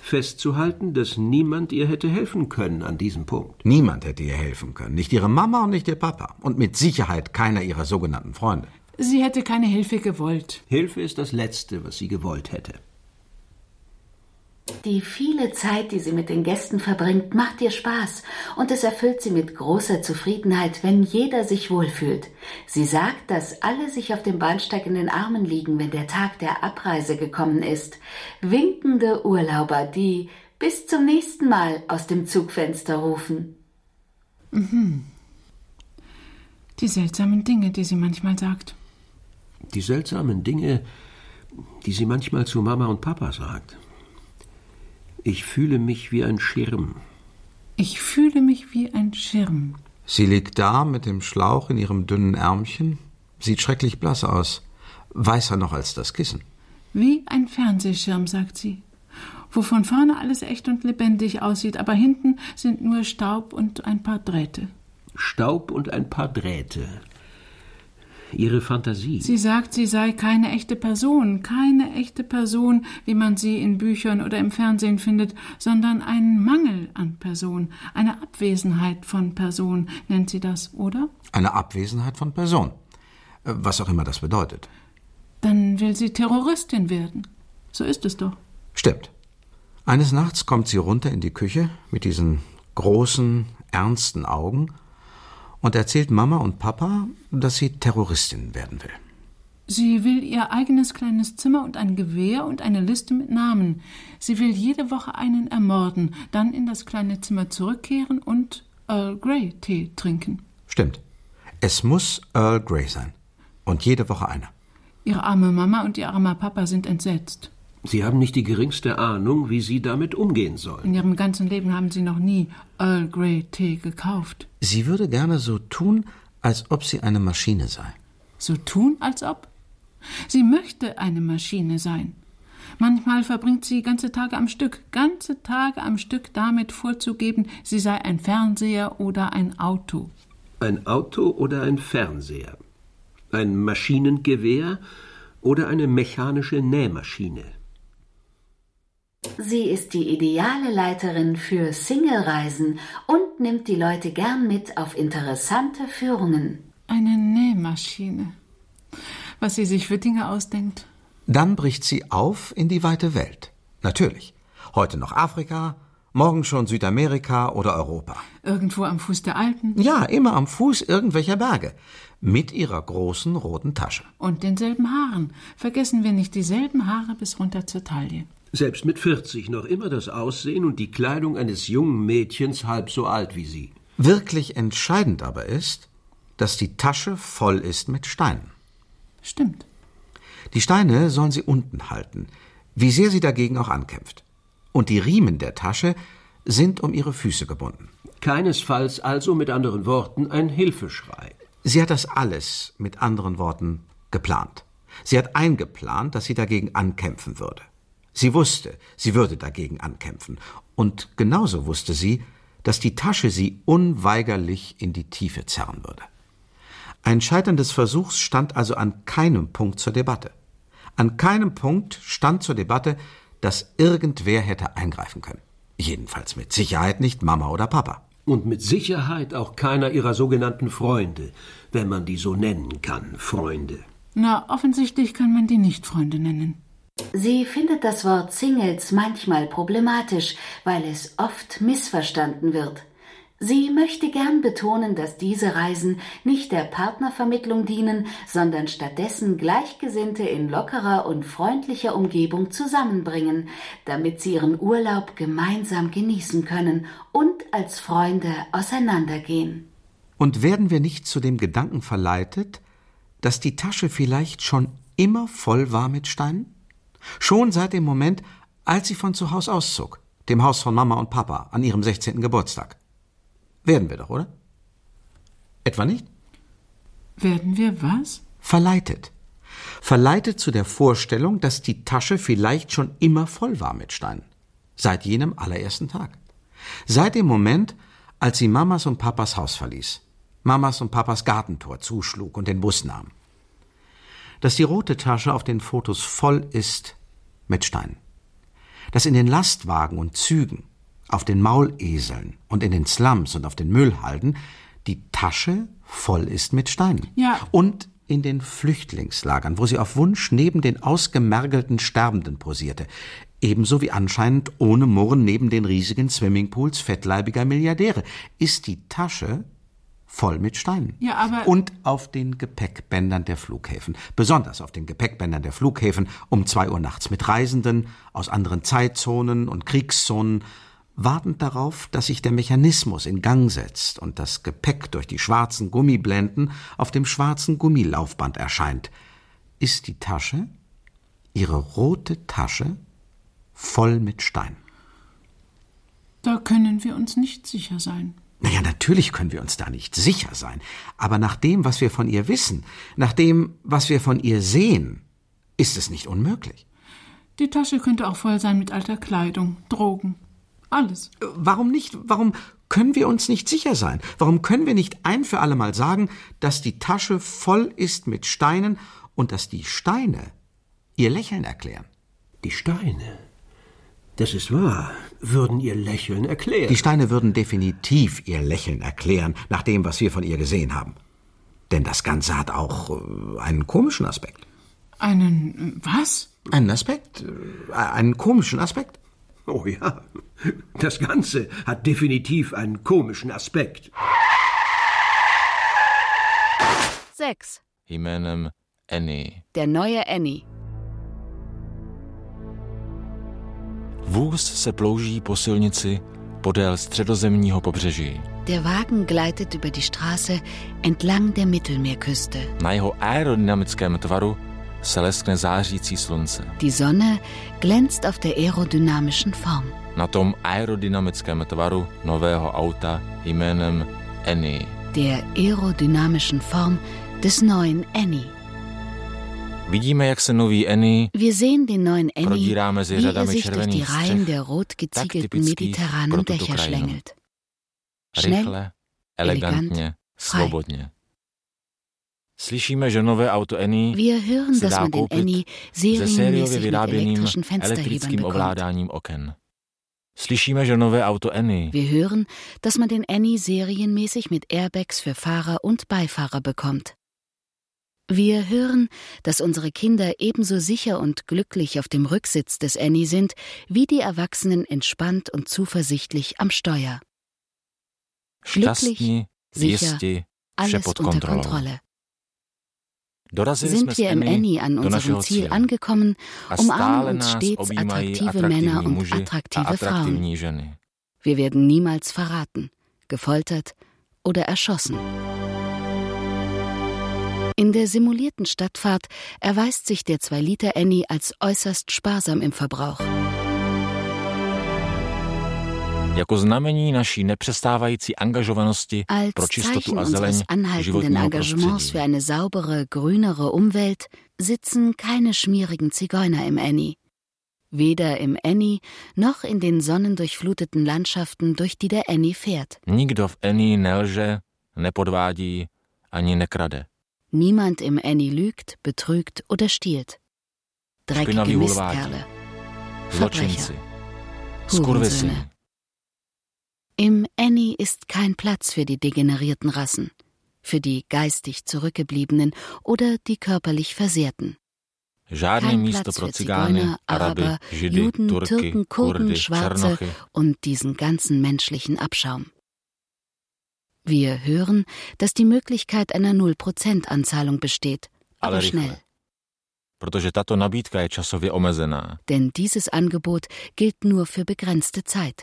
festzuhalten, dass niemand ihr hätte helfen können an diesem Punkt. Niemand hätte ihr helfen können. Nicht ihre Mama und nicht ihr Papa. Und mit Sicherheit keiner ihrer sogenannten Freunde. Sie hätte keine Hilfe gewollt. Hilfe ist das Letzte, was sie gewollt hätte. Die viele Zeit, die sie mit den Gästen verbringt, macht ihr Spaß und es erfüllt sie mit großer Zufriedenheit, wenn jeder sich wohlfühlt. Sie sagt, dass alle sich auf dem Bahnsteig in den Armen liegen, wenn der Tag der Abreise gekommen ist. Winkende Urlauber, die bis zum nächsten Mal aus dem Zugfenster rufen. Mhm. Die seltsamen Dinge, die sie manchmal sagt. Die seltsamen Dinge, die sie manchmal zu Mama und Papa sagt. Ich fühle mich wie ein Schirm. Ich fühle mich wie ein Schirm. Sie liegt da mit dem Schlauch in ihrem dünnen Ärmchen, sieht schrecklich blass aus, weißer noch als das Kissen. Wie ein Fernsehschirm, sagt sie, wo von vorne alles echt und lebendig aussieht, aber hinten sind nur Staub und ein paar Drähte. Staub und ein paar Drähte. Ihre Fantasie. Sie sagt, sie sei keine echte Person, keine echte Person, wie man sie in Büchern oder im Fernsehen findet, sondern einen Mangel an Person, eine Abwesenheit von Person, nennt sie das, oder? Eine Abwesenheit von Person, was auch immer das bedeutet. Dann will sie Terroristin werden. So ist es doch. Stimmt. Eines Nachts kommt sie runter in die Küche mit diesen großen, ernsten Augen und erzählt Mama und Papa, dass sie Terroristin werden will. Sie will ihr eigenes kleines Zimmer und ein Gewehr und eine Liste mit Namen. Sie will jede Woche einen ermorden, dann in das kleine Zimmer zurückkehren und Earl Grey Tee trinken. Stimmt. Es muss Earl Grey sein. Und jede Woche einer. Ihre arme Mama und ihr armer Papa sind entsetzt. Sie haben nicht die geringste Ahnung, wie Sie damit umgehen sollen. In ihrem ganzen Leben haben sie noch nie Earl Grey Tee gekauft. Sie würde gerne so tun, als ob sie eine Maschine sei. So tun, als ob? Sie möchte eine Maschine sein. Manchmal verbringt sie ganze Tage am Stück, ganze Tage am Stück damit vorzugeben, sie sei ein Fernseher oder ein Auto. Ein Auto oder ein Fernseher? Ein Maschinengewehr oder eine mechanische Nähmaschine? Sie ist die ideale Leiterin für Single-Reisen und nimmt die Leute gern mit auf interessante Führungen. Eine Nähmaschine. Was sie sich für Dinge ausdenkt. Dann bricht sie auf in die weite Welt. Natürlich. Heute noch Afrika, morgen schon Südamerika oder Europa. Irgendwo am Fuß der Alpen? Ja, immer am Fuß irgendwelcher Berge. Mit ihrer großen roten Tasche. Und denselben Haaren. Vergessen wir nicht dieselben Haare bis runter zur Taille. Selbst mit vierzig noch immer das Aussehen und die Kleidung eines jungen Mädchens halb so alt wie sie. Wirklich entscheidend aber ist, dass die Tasche voll ist mit Steinen. Stimmt. Die Steine sollen sie unten halten, wie sehr sie dagegen auch ankämpft. Und die Riemen der Tasche sind um ihre Füße gebunden. Keinesfalls also mit anderen Worten ein Hilfeschrei. Sie hat das alles, mit anderen Worten, geplant. Sie hat eingeplant, dass sie dagegen ankämpfen würde. Sie wusste, sie würde dagegen ankämpfen. Und genauso wusste sie, dass die Tasche sie unweigerlich in die Tiefe zerren würde. Ein Scheitern des Versuchs stand also an keinem Punkt zur Debatte. An keinem Punkt stand zur Debatte, dass irgendwer hätte eingreifen können. Jedenfalls mit Sicherheit nicht Mama oder Papa. Und mit Sicherheit auch keiner ihrer sogenannten Freunde, wenn man die so nennen kann, Freunde. Na, offensichtlich kann man die nicht Freunde nennen. Sie findet das Wort Singles manchmal problematisch, weil es oft missverstanden wird. Sie möchte gern betonen, dass diese Reisen nicht der Partnervermittlung dienen, sondern stattdessen Gleichgesinnte in lockerer und freundlicher Umgebung zusammenbringen, damit sie ihren Urlaub gemeinsam genießen können und als Freunde auseinandergehen. Und werden wir nicht zu dem Gedanken verleitet, dass die Tasche vielleicht schon immer voll war mit Steinen? Schon seit dem Moment, als sie von zu Hause auszog, dem Haus von Mama und Papa, an ihrem sechzehnten Geburtstag. Werden wir doch, oder? Etwa nicht? Werden wir was? Verleitet. Verleitet zu der Vorstellung, dass die Tasche vielleicht schon immer voll war mit Steinen. Seit jenem allerersten Tag. Seit dem Moment, als sie Mamas und Papas Haus verließ, Mamas und Papas Gartentor zuschlug und den Bus nahm. Dass die rote Tasche auf den Fotos voll ist mit Steinen. dass in den Lastwagen und Zügen, auf den Mauleseln und in den Slums und auf den Müllhalden die Tasche voll ist mit Steinen. Ja. Und in den Flüchtlingslagern, wo sie auf Wunsch neben den ausgemergelten Sterbenden posierte, ebenso wie anscheinend ohne Murren neben den riesigen Swimmingpools fettleibiger Milliardäre, ist die Tasche voll mit Steinen. Ja, aber... Und auf den Gepäckbändern der Flughäfen, besonders auf den Gepäckbändern der Flughäfen um zwei Uhr nachts mit Reisenden aus anderen Zeitzonen und Kriegszonen, wartend darauf, dass sich der Mechanismus in Gang setzt und das Gepäck durch die schwarzen Gummiblenden auf dem schwarzen Gummilaufband erscheint, ist die Tasche, ihre rote Tasche, voll mit Stein. Da können wir uns nicht sicher sein. Naja, natürlich können wir uns da nicht sicher sein. Aber nach dem, was wir von ihr wissen, nach dem, was wir von ihr sehen, ist es nicht unmöglich. Die Tasche könnte auch voll sein mit alter Kleidung, Drogen, alles. Warum nicht? Warum können wir uns nicht sicher sein? Warum können wir nicht ein für alle Mal sagen, dass die Tasche voll ist mit Steinen und dass die Steine ihr Lächeln erklären? Die Steine? Das ist wahr, würden ihr Lächeln erklären. Die Steine würden definitiv ihr Lächeln erklären, nach dem, was wir von ihr gesehen haben. Denn das Ganze hat auch äh, einen komischen Aspekt. Einen, was? Einen Aspekt? Äh, einen komischen Aspekt? Oh ja, das Ganze hat definitiv einen komischen Aspekt. Sechs. Jménem Annie. Der neue Annie. Vůz se plouží po silnici podél středozemního pobřeží. Der Wagen gleitet über die Straße entlang der Mittelmeerküste. Na jeho aerodynamickém tvaru se leskne zářící slunce. Die Sonne glänzt auf der aerodynamischen Form. Na tom aerodynamickém tvaru nového auta jménem Annie. Der aerodynamischen Form des neuen Annie. Vidíme, jak se nový Annie Wir sehen den neuen Annie, prodírá mezi wie er řadami sich durch die červených Reihen střech, der rot tak geziegelten typických mediterranen pro tuto Dächer krajinu. schlängelt. Schnell, Rychle, elegantně, frei. svobodně. Slyšíme, že nové auto Annie Wir hören, se dass dá man den koupit Annie se sériově serienmäßig mit vyráběným elektrischen Fensterhebern elektrickým bekommt. ovládáním oken. Slyšíme, že nové auto Annie Wir hören, dass man den Annie serienmäßig mit Airbags für Fahrer und Beifahrer bekommt. Wir hören, dass unsere Kinder ebenso sicher und glücklich auf dem Rücksitz des Annie sind, wie die Erwachsenen entspannt und zuversichtlich am Steuer. Glücklich, šťastní, sicher, jistí, vše alles pod unter kontrolou. Kontrolle. Dorazili jsme Sind s wir im Annie Annie an do unserem našeho Ziel cíle. angekommen, A umarmen stále uns nás stets objímají attraktive Männer atraktivní und muži a attraktive Frauen. atraktivní ženy. Wir werden niemals verraten, gefoltert oder erschossen. In der simulierten Stadtfahrt erweist sich der zwei Liter Annie als äußerst sparsam im Verbrauch. Jako znamení naší nepřestávající angažovanosti Als pro čistotu Zeichen a zeleň unseres anhaltenden životního Engagements für prostředí. eine saubere, grünere Umwelt sitzen keine schmierigen Zigeuner im Annie. Weder im Annie noch in den sonnendurchfluteten Landschaften, durch die der Annie fährt. Nikdo v Annie nelže, nepodvádí ani nekrade. Niemand im Annie lügt, betrügt oder stiehlt. Dreckige Špinaví Mistkerle, hulváti, Verbrecher, zločinci, skurvisy. Hurensöhne. Im Annie ist kein Platz für die degenerierten Rassen, für die geistig Zurückgebliebenen oder die körperlich Versehrten. Žádné Kein místo Platz pro für cigány, Zigeuner, Araby, Araber, Židy, Juden, Turky, Türken, Kurden, Kurdy, Schwarze Černochy. und diesen ganzen menschlichen Abschaum. Wir hören, dass die Möglichkeit einer null Prozent Anzahlung besteht, Ale aber rychle. schnell. Protože tato nabídka je časově omezená. Denn dieses Angebot gilt nur für begrenzte Zeit.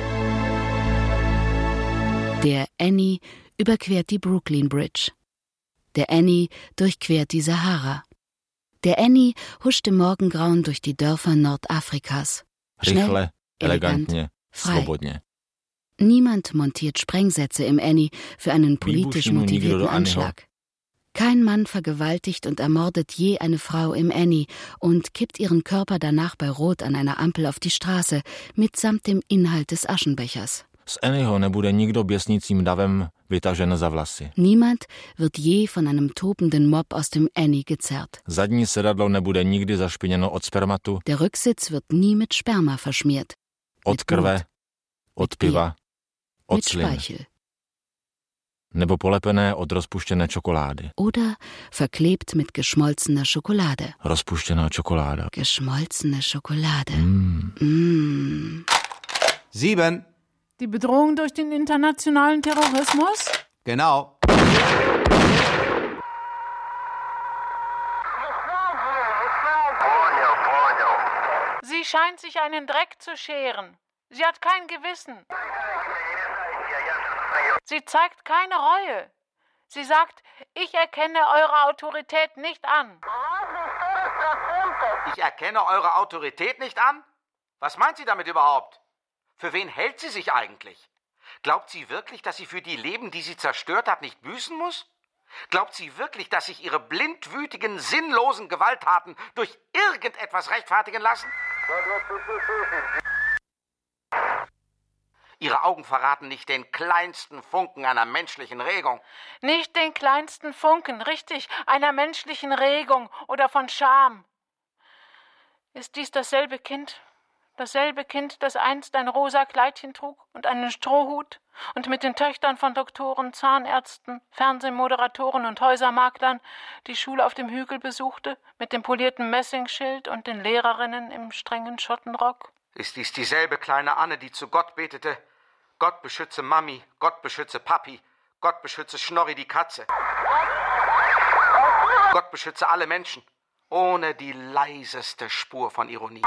Der Annie überquert die Brooklyn Bridge. Der Annie durchquert die Sahara. Der Annie huscht im Morgengrauen durch die Dörfer Nordafrikas. Rychle, Schnell, elegantně, frei. svobodně. Niemand montiert Sprengsätze im Annie für einen politisch Výbušninu nikdo motivierten do Annieho. Anschlag. Kein Mann vergewaltigt und ermordet je eine Frau im Annie und kippt ihren Körper danach bei Rot an einer Ampel auf die Straße mitsamt dem Inhalt des Aschenbechers. Z Annieho nebude nikdo běsnícím davem vytažen za vlasy. Niemand wird je von einem tobenden Mob aus dem Annie gezerrt. Zadní sedadlo nebude nikdy zašpiněno od spermatu. Der Rücksitz wird nie mit Sperma verschmiert. Od krve, od piva, od slin. Nebo polepené od rozpuštěné čokolády. Oder verklebt mit geschmolzener Schokolade. Rozpuštěná čokoláda. Geschmolzene Schokolade. Mm. Mm. Sieben. Die Bedrohung durch den internationalen Terrorismus? Genau. Sie scheint sich einen Dreck zu scheren. Sie hat kein Gewissen. Sie zeigt keine Reue. Sie sagt, ich erkenne eure Autorität nicht an. Ich erkenne eure Autorität nicht an? Was meint sie damit überhaupt? Für wen hält sie sich eigentlich? Glaubt sie wirklich, dass sie für die Leben, die sie zerstört hat, nicht büßen muss? Glaubt sie wirklich, dass sich ihre blindwütigen, sinnlosen Gewalttaten durch irgendetwas rechtfertigen lassen? Ihre Augen verraten nicht den kleinsten Funken einer menschlichen Regung. Nicht den kleinsten Funken, richtig, einer menschlichen Regung oder von Scham. Ist dies dasselbe Kind? Dasselbe Kind, das einst ein rosa Kleidchen trug und einen Strohhut und mit den Töchtern von Doktoren, Zahnärzten, Fernsehmoderatoren und Häusermaklern die Schule auf dem Hügel besuchte, mit dem polierten Messingschild und den Lehrerinnen im strengen Schottenrock? Ist dies dieselbe kleine Anne, die zu Gott betete? Gott beschütze Mami, Gott beschütze Papi, Gott beschütze Schnorri die Katze. Gott beschütze alle Menschen, ohne die leiseste Spur von Ironie.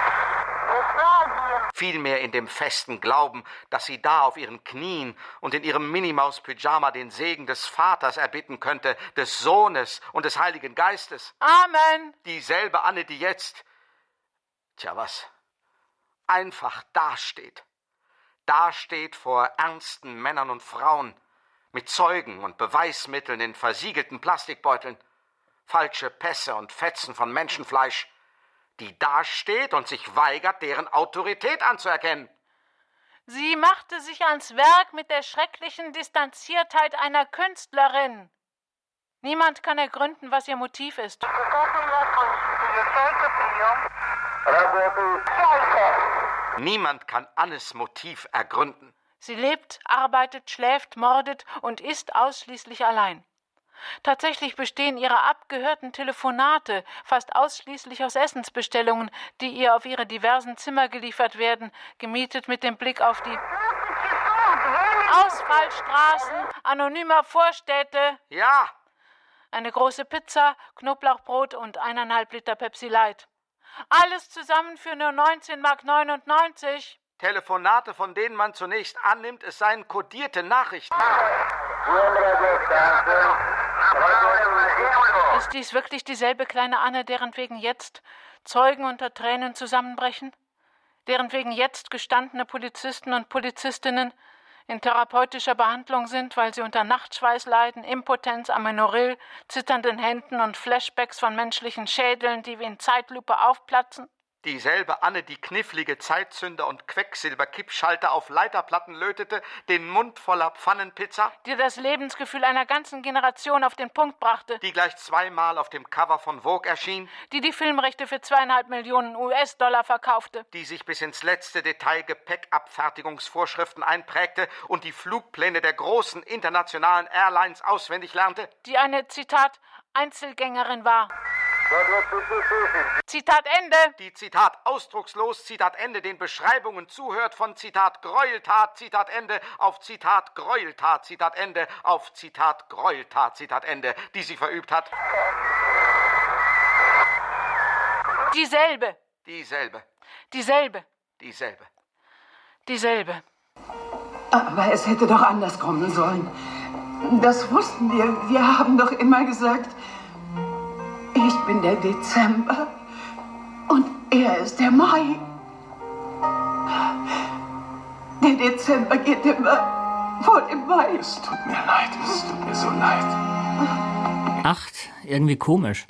Vielmehr in dem festen Glauben, dass sie da auf ihren Knien und in ihrem Minimaus-Pyjama den Segen des Vaters erbitten könnte, des Sohnes und des Heiligen Geistes. Amen. Dieselbe Anne, die jetzt, tja was, einfach dasteht. Dasteht vor ernsten Männern und Frauen, mit Zeugen und Beweismitteln in versiegelten Plastikbeuteln, falsche Pässe und Fetzen von Menschenfleisch, die dasteht und sich weigert, deren Autorität anzuerkennen. Sie machte sich ans Werk mit der schrecklichen Distanziertheit einer Künstlerin. Niemand kann ergründen, was ihr Motiv ist. Niemand kann Annes Motiv ergründen. Sie lebt, arbeitet, schläft, mordet und ist ausschließlich allein. Tatsächlich bestehen ihre abgehörten Telefonate fast ausschließlich aus Essensbestellungen, die ihr auf ihre diversen Zimmer geliefert werden, gemietet mit dem Blick auf die Ausfallstraßen anonymer Vorstädte. Ja. Eine große Pizza, Knoblauchbrot und eineinhalb Liter Pepsi Light. Alles zusammen für nur neunzehn Mark neunundneunzig. Telefonate, von denen man zunächst annimmt, es seien kodierte Nachrichten. Ist dies wirklich dieselbe kleine Anne, deren wegen jetzt Zeugen unter Tränen zusammenbrechen? Deren wegen jetzt gestandene Polizisten und Polizistinnen in therapeutischer Behandlung sind, weil sie unter Nachtschweiß leiden, Impotenz, Amenorrhoe, zitternden Händen und Flashbacks von menschlichen Schädeln, die wie in Zeitlupe aufplatzen? Dieselbe Anne, die knifflige Zeitzünder und Quecksilberkippschalter auf Leiterplatten lötete, den Mund voller Pfannenpizza, die das Lebensgefühl einer ganzen Generation auf den Punkt brachte, die gleich zweimal auf dem Cover von Vogue erschien, die die Filmrechte für zweieinhalb Millionen U S-Dollar verkaufte, die sich bis ins letzte Detail Gepäckabfertigungsvorschriften einprägte und die Flugpläne der großen internationalen Airlines auswendig lernte, die eine, Zitat, Einzelgängerin war. Zitat Ende. Die Zitat ausdruckslos, Zitat Ende, den Beschreibungen zuhört von Zitat Gräueltat, Zitat Ende, auf Zitat Gräueltat, Zitat Ende, auf Zitat Gräueltat, Zitat Ende, die sie verübt hat. Dieselbe. Dieselbe. Dieselbe. Dieselbe. Dieselbe. Aber es hätte doch anders kommen sollen. Das wussten wir. Wir haben doch immer gesagt, ich bin der Dezember und er ist der Mai. Der Dezember geht immer vor dem Mai. Es tut mir leid, es tut mir so leid. Acht, irgendwie komisch.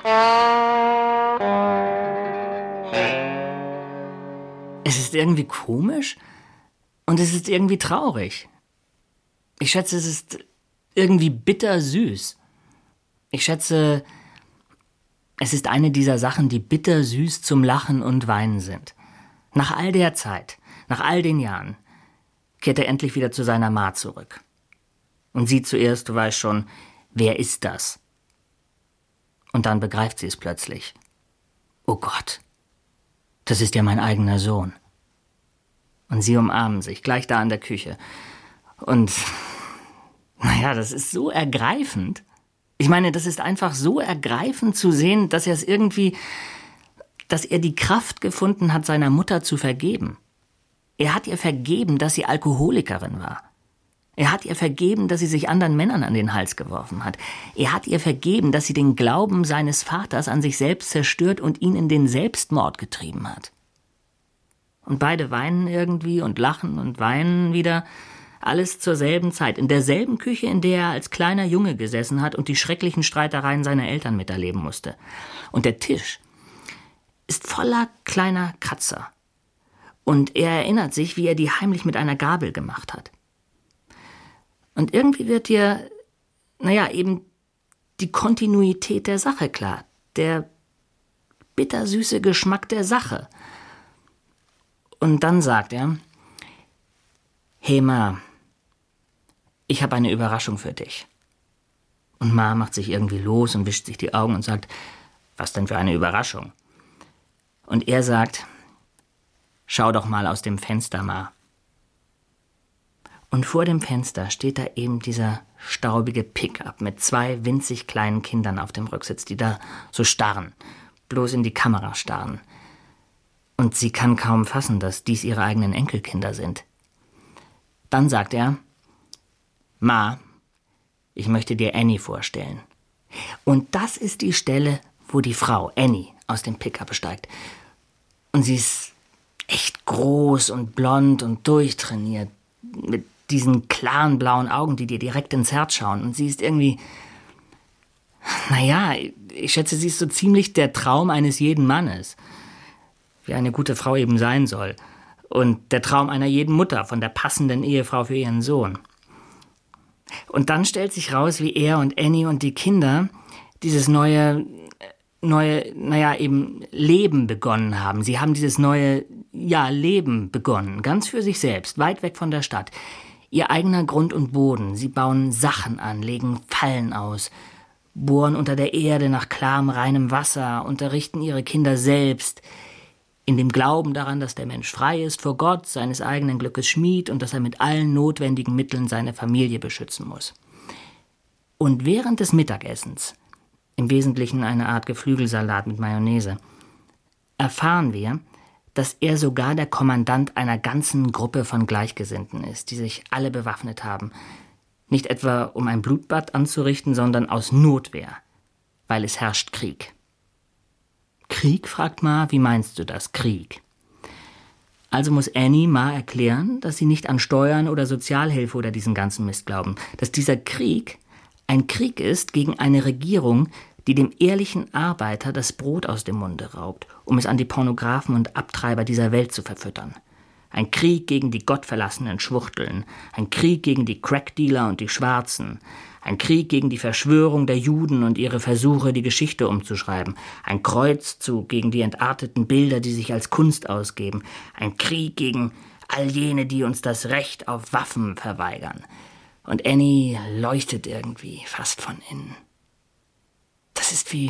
Es ist irgendwie komisch und es ist irgendwie traurig. Ich schätze, es ist irgendwie bittersüß. Ich schätze, es ist eine dieser Sachen, die bittersüß zum Lachen und Weinen sind. Nach all der Zeit, nach all den Jahren, kehrt er endlich wieder zu seiner Ma zurück. Und sie zuerst, du weißt schon, wer ist das? Und dann begreift sie es plötzlich. Oh Gott, das ist ja mein eigener Sohn. Und sie umarmen sich, gleich da an der Küche. Und, naja, das ist so ergreifend. Ich meine, das ist einfach so ergreifend zu sehen, dass er es irgendwie, dass er die Kraft gefunden hat, seiner Mutter zu vergeben. Er hat ihr vergeben, dass sie Alkoholikerin war. Er hat ihr vergeben, dass sie sich anderen Männern an den Hals geworfen hat. Er hat ihr vergeben, dass sie den Glauben seines Vaters an sich selbst zerstört und ihn in den Selbstmord getrieben hat. Und beide weinen irgendwie und lachen und weinen wieder, alles zur selben Zeit, in derselben Küche, in der er als kleiner Junge gesessen hat und die schrecklichen Streitereien seiner Eltern miterleben musste. Und der Tisch ist voller kleiner Kratzer. Und er erinnert sich, wie er die heimlich mit einer Gabel gemacht hat. Und irgendwie wird dir, naja, eben die Kontinuität der Sache klar. Der bittersüße Geschmack der Sache. Und dann sagt er, hey Ma, ich habe eine Überraschung für dich. Und Ma macht sich irgendwie los und wischt sich die Augen und sagt, was denn für eine Überraschung? Und er sagt, schau doch mal aus dem Fenster, Ma. Und vor dem Fenster steht da eben dieser staubige Pickup mit zwei winzig kleinen Kindern auf dem Rücksitz, die da so starren, bloß in die Kamera starren. Und sie kann kaum fassen, dass dies ihre eigenen Enkelkinder sind. Dann sagt er, Ma, ich möchte dir Annie vorstellen. Und das ist die Stelle, wo die Frau, Annie, aus dem Pickup steigt. Und sie ist echt groß und blond und durchtrainiert, mit diesen klaren blauen Augen, die dir direkt ins Herz schauen. Und sie ist irgendwie, naja, ich schätze, sie ist so ziemlich der Traum eines jeden Mannes. Wie eine gute Frau eben sein soll. Und der Traum einer jeden Mutter von der passenden Ehefrau für ihren Sohn. Und dann stellt sich raus, wie er und Annie und die Kinder dieses neue, neue, naja, eben Leben begonnen haben. Sie haben dieses neue, ja, Leben begonnen, ganz für sich selbst, weit weg von der Stadt. Ihr eigener Grund und Boden. Sie bauen Sachen an, legen Fallen aus, bohren unter der Erde nach klarem, reinem Wasser, unterrichten ihre Kinder selbst, in dem Glauben daran, dass der Mensch frei ist vor Gott, seines eigenen Glückes Schmied und dass er mit allen notwendigen Mitteln seine Familie beschützen muss. Und während des Mittagessens, im Wesentlichen eine Art Geflügelsalat mit Mayonnaise, erfahren wir, dass er sogar der Kommandant einer ganzen Gruppe von Gleichgesinnten ist, die sich alle bewaffnet haben. Nicht etwa, um ein Blutbad anzurichten, sondern aus Notwehr, weil es herrscht Krieg. Krieg, fragt Ma, wie meinst du das, Krieg? Also muss Annie Ma erklären, dass sie nicht an Steuern oder Sozialhilfe oder diesen ganzen Mist glauben, dass dieser Krieg ein Krieg ist gegen eine Regierung, die dem ehrlichen Arbeiter das Brot aus dem Munde raubt, um es an die Pornografen und Abtreiber dieser Welt zu verfüttern. Ein Krieg gegen die gottverlassenen Schwuchteln, ein Krieg gegen die Crackdealer und die Schwarzen, ein Krieg gegen die Verschwörung der Juden und ihre Versuche, die Geschichte umzuschreiben, ein Kreuzzug gegen die entarteten Bilder, die sich als Kunst ausgeben, ein Krieg gegen all jene, die uns das Recht auf Waffen verweigern. Und Annie leuchtet irgendwie fast von innen. Das ist wie...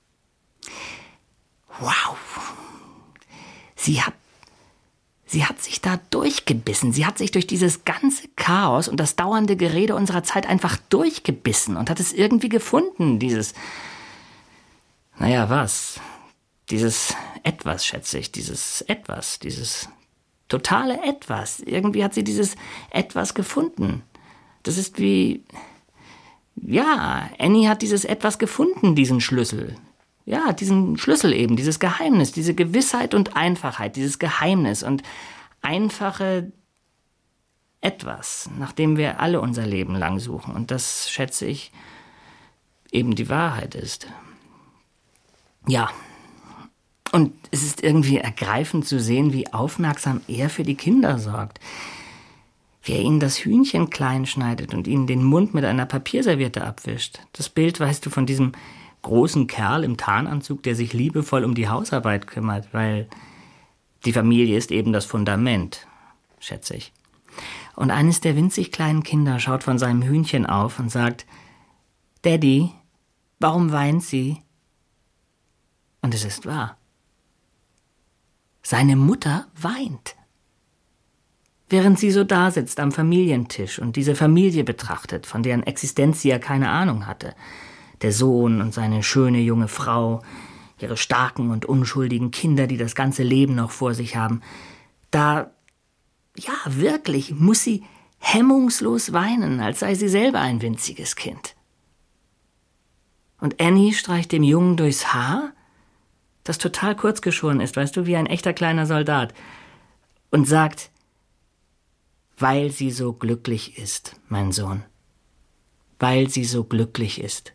Wow! Sie hat Sie hat sich da durchgebissen. Sie hat sich durch dieses ganze Chaos und das dauernde Gerede unserer Zeit einfach durchgebissen und hat es irgendwie gefunden, dieses, naja, was? Dieses Etwas, schätze ich, dieses Etwas, dieses totale Etwas. Irgendwie hat sie dieses Etwas gefunden. Das ist wie, ja, Annie hat dieses Etwas gefunden, diesen Schlüssel. Ja, diesen Schlüssel eben, dieses Geheimnis, diese Gewissheit und Einfachheit, dieses Geheimnis und einfache Etwas, nach dem wir alle unser Leben lang suchen. Und das, schätze ich, eben die Wahrheit ist. Ja, und es ist irgendwie ergreifend zu sehen, wie aufmerksam er für die Kinder sorgt. wie er ihnen das Hühnchen klein schneidet und ihnen den Mund mit einer Papierserviette abwischt. Das Bild, weißt du, von diesem großen Kerl im Tarnanzug, der sich liebevoll um die Hausarbeit kümmert, weil die Familie ist eben das Fundament, schätze ich. Und eines der winzig kleinen Kinder schaut von seinem Hühnchen auf und sagt, »Daddy, warum weint sie?« Und es ist wahr. Seine Mutter weint. Während sie so dasitzt am Familientisch und diese Familie betrachtet, von deren Existenz sie ja keine Ahnung hatte. Der Sohn und seine schöne junge Frau, ihre starken und unschuldigen Kinder, die das ganze Leben noch vor sich haben. Da, ja wirklich, muss sie hemmungslos weinen, als sei sie selber ein winziges Kind. Und Annie streicht dem Jungen durchs Haar, das total kurz geschoren ist, weißt du, wie ein echter kleiner Soldat, und sagt, weil sie so glücklich ist, mein Sohn, weil sie so glücklich ist.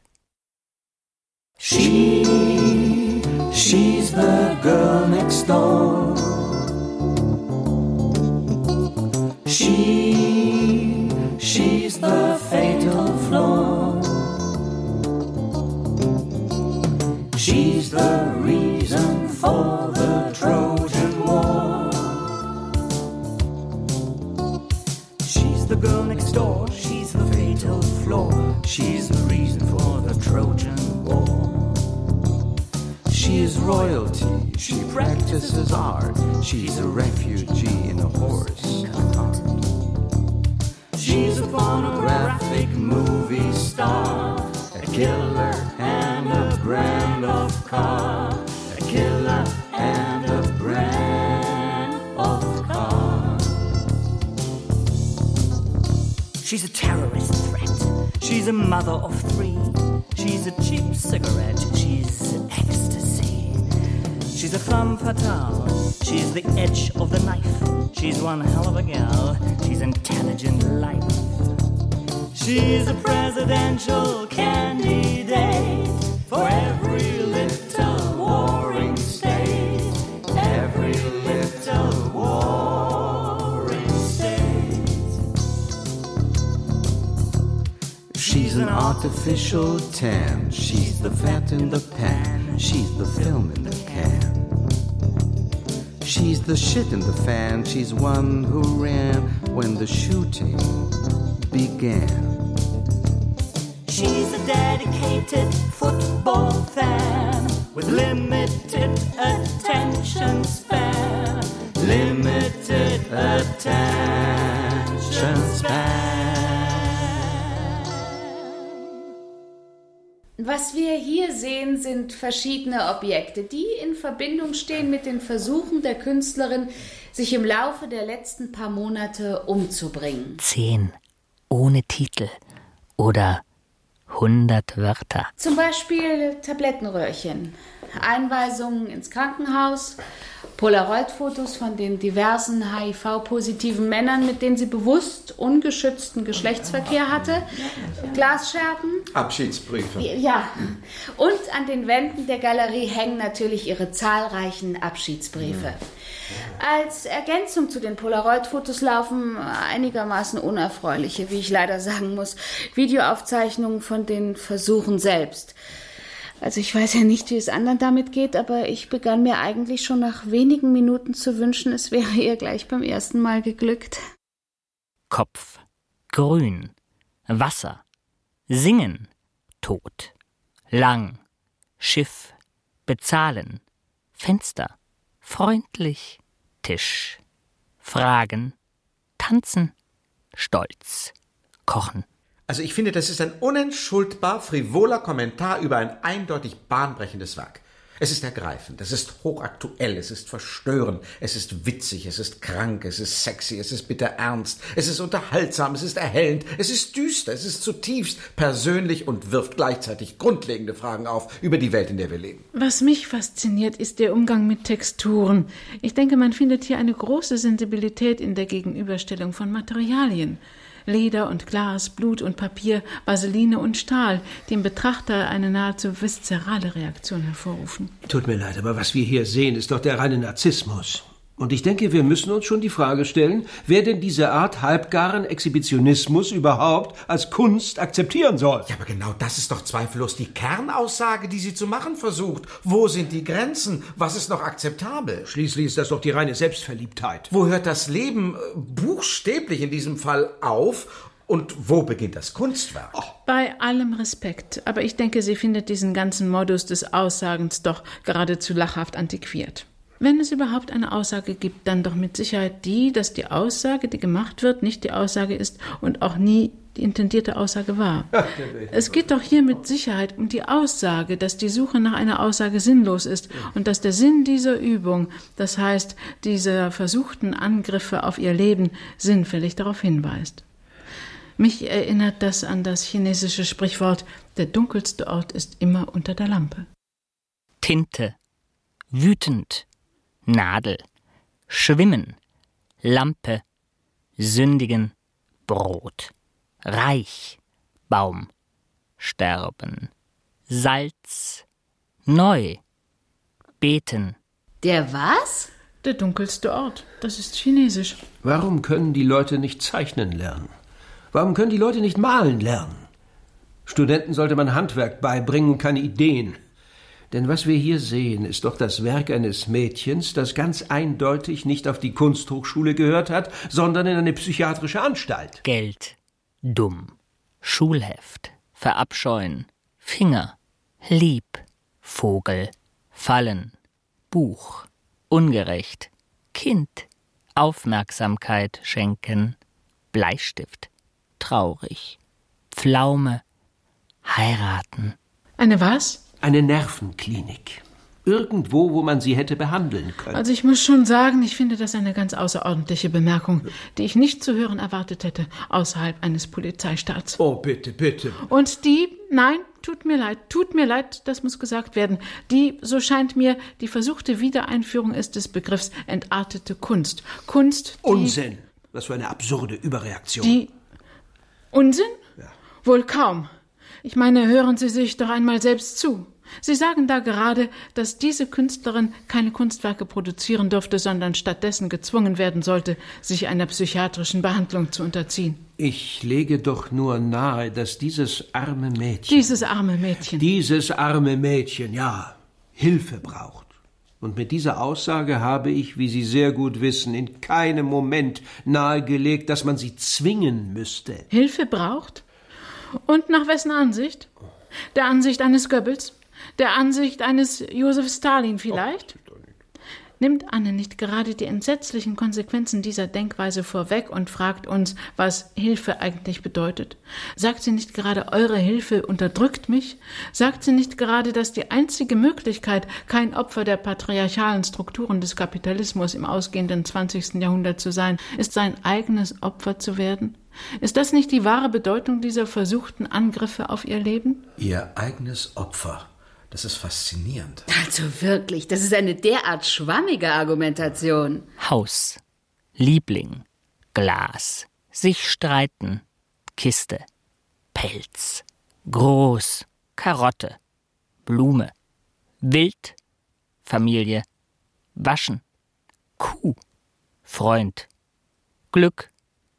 She, she's the girl next door. She, she's the fatal flaw. She's the reason for the Trojan War. She's the girl next door. She's the fatal flaw. She's the reason for the Trojan War. She is royalty. She practices art. She's a refugee in a horse cart. She's a pornographic movie star. A killer and a brand of car. A killer and a brand of car. She's a terrorist threat. She's a mother of three. She's a cheap cigarette. She's ecstasy. She's a femme fatale. She's the edge of the knife. She's one hell of a gal. She's intelligent life. She's a presidential candidate for every little warring state. Every little warring state. She's an artificial tan. She's the fat in the pan. She's the film in the can. She's the shit in the fan. She's one who ran when the shooting began. She's a dedicated football fan with limited attention span. Limited attention span. Was wir hier sehen, sind verschiedene Objekte, die in Verbindung stehen mit den Versuchen der Künstlerin, sich im Laufe der letzten paar Monate umzubringen. Zehn ohne Titel oder hundert Wörter. Zum Beispiel Tablettenröhrchen, Einweisungen ins Krankenhaus, Polaroid-Fotos von den diversen H I V-positiven Männern, mit denen sie bewusst ungeschützten Geschlechtsverkehr hatte, Glasscherben, Abschiedsbriefe. Ja, und an den Wänden der Galerie hängen natürlich ihre zahlreichen Abschiedsbriefe. Als Ergänzung zu den Polaroid-Fotos laufen einigermaßen unerfreuliche, wie ich leider sagen muss, Videoaufzeichnungen von den Versuchen selbst. Also ich weiß ja nicht, wie es anderen damit geht, aber ich begann mir eigentlich schon nach wenigen Minuten zu wünschen, es wäre ihr gleich beim ersten Mal geglückt. Kopf, grün, Wasser, singen, tot, lang, Schiff, bezahlen, Fenster, freundlich, Tisch, fragen, tanzen, stolz, kochen. Also ich finde, das ist ein unentschuldbar frivoler Kommentar über ein eindeutig bahnbrechendes Werk. Es ist ergreifend, es ist hochaktuell, es ist verstörend, es ist witzig, es ist krank, es ist sexy, es ist bitter ernst, es ist unterhaltsam, es ist erhellend, es ist düster, es ist zutiefst persönlich und wirft gleichzeitig grundlegende Fragen auf über die Welt, in der wir leben. Was mich fasziniert, ist der Umgang mit Texturen. Ich denke, man findet hier eine große Sensibilität in der Gegenüberstellung von Materialien. Leder und Glas, Blut und Papier, Vaseline und Stahl, die im Betrachter eine nahezu viszerale Reaktion hervorrufen. Tut mir leid, aber was wir hier sehen, ist doch der reine Narzissmus. Und ich denke, wir müssen uns schon die Frage stellen, wer denn diese Art halbgaren Exhibitionismus überhaupt als Kunst akzeptieren soll. Ja, aber genau das ist doch zweifellos die Kernaussage, die sie zu machen versucht. Wo sind die Grenzen? Was ist noch akzeptabel? Schließlich ist das doch die reine Selbstverliebtheit. Wo hört das Leben äh, buchstäblich in diesem Fall auf? Und wo beginnt das Kunstwerk? Oh. Bei allem Respekt, aber ich denke, sie findet diesen ganzen Modus des Aussagens doch geradezu lachhaft antiquiert. Wenn es überhaupt eine Aussage gibt, dann doch mit Sicherheit die, dass die Aussage, die gemacht wird, nicht die Aussage ist und auch nie die intendierte Aussage war. Es geht doch hier mit Sicherheit um die Aussage, dass die Suche nach einer Aussage sinnlos ist und dass der Sinn dieser Übung, das heißt dieser versuchten Angriffe auf ihr Leben, sinnfällig darauf hinweist. Mich erinnert das an das chinesische Sprichwort, der dunkelste Ort ist immer unter der Lampe. Tinte, wütend, Nadel, schwimmen, Lampe, sündigen, Brot, reich, Baum, sterben, Salz, neu, beten. Der was? Der dunkelste Ort, das ist Chinesisch. Warum können die Leute nicht zeichnen lernen? Warum können die Leute nicht malen lernen? Studenten sollte man Handwerk beibringen, keine Ideen. Denn was wir hier sehen, ist doch das Werk eines Mädchens, das ganz eindeutig nicht auf die Kunsthochschule gehört hat, sondern in eine psychiatrische Anstalt. Geld, dumm, Schulheft, verabscheuen, Finger, lieb, Vogel, fallen, Buch, ungerecht, Kind, Aufmerksamkeit schenken, Bleistift, traurig, Pflaume, heiraten. Eine was? Eine Nervenklinik. Irgendwo, wo man sie hätte behandeln können. Also ich muss schon sagen, ich finde das eine ganz außerordentliche Bemerkung, die ich nicht zu hören erwartet hätte, außerhalb eines Polizeistaats. Oh, bitte, bitte. Und die, nein, tut mir leid, tut mir leid, das muss gesagt werden, die, so scheint mir, die versuchte Wiedereinführung ist des Begriffs entartete Kunst. Kunst, die... Unsinn. Was für eine absurde Überreaktion. Die... Unsinn? Ja. Wohl kaum. Ich meine, hören Sie sich doch einmal selbst zu. Sie sagen da gerade, dass diese Künstlerin keine Kunstwerke produzieren dürfte, sondern stattdessen gezwungen werden sollte, sich einer psychiatrischen Behandlung zu unterziehen. Ich lege doch nur nahe, dass dieses arme Mädchen... Dieses arme Mädchen. Dieses arme Mädchen, ja, Hilfe braucht. Und mit dieser Aussage habe ich, wie Sie sehr gut wissen, in keinem Moment nahegelegt, dass man sie zwingen müsste. Hilfe braucht? Und nach wessen Ansicht? Der Ansicht eines Goebbels? Der Ansicht eines Josef Stalin vielleicht? Oh, Nimmt Anne nicht gerade die entsetzlichen Konsequenzen dieser Denkweise vorweg und fragt uns, was Hilfe eigentlich bedeutet? Sagt sie nicht gerade, eure Hilfe unterdrückt mich? Sagt sie nicht gerade, dass die einzige Möglichkeit, kein Opfer der patriarchalen Strukturen des Kapitalismus im ausgehenden zwanzigsten Jahrhundert zu sein, ist, sein eigenes Opfer zu werden? Ist das nicht die wahre Bedeutung dieser versuchten Angriffe auf ihr Leben? Ihr eigenes Opfer. Das ist faszinierend. Also wirklich, das ist eine derart schwammige Argumentation. Haus, Liebling, Glas, sich streiten, Kiste, Pelz, groß, Karotte, Blume, Wild, Familie, Waschen, Kuh, Freund, Glück,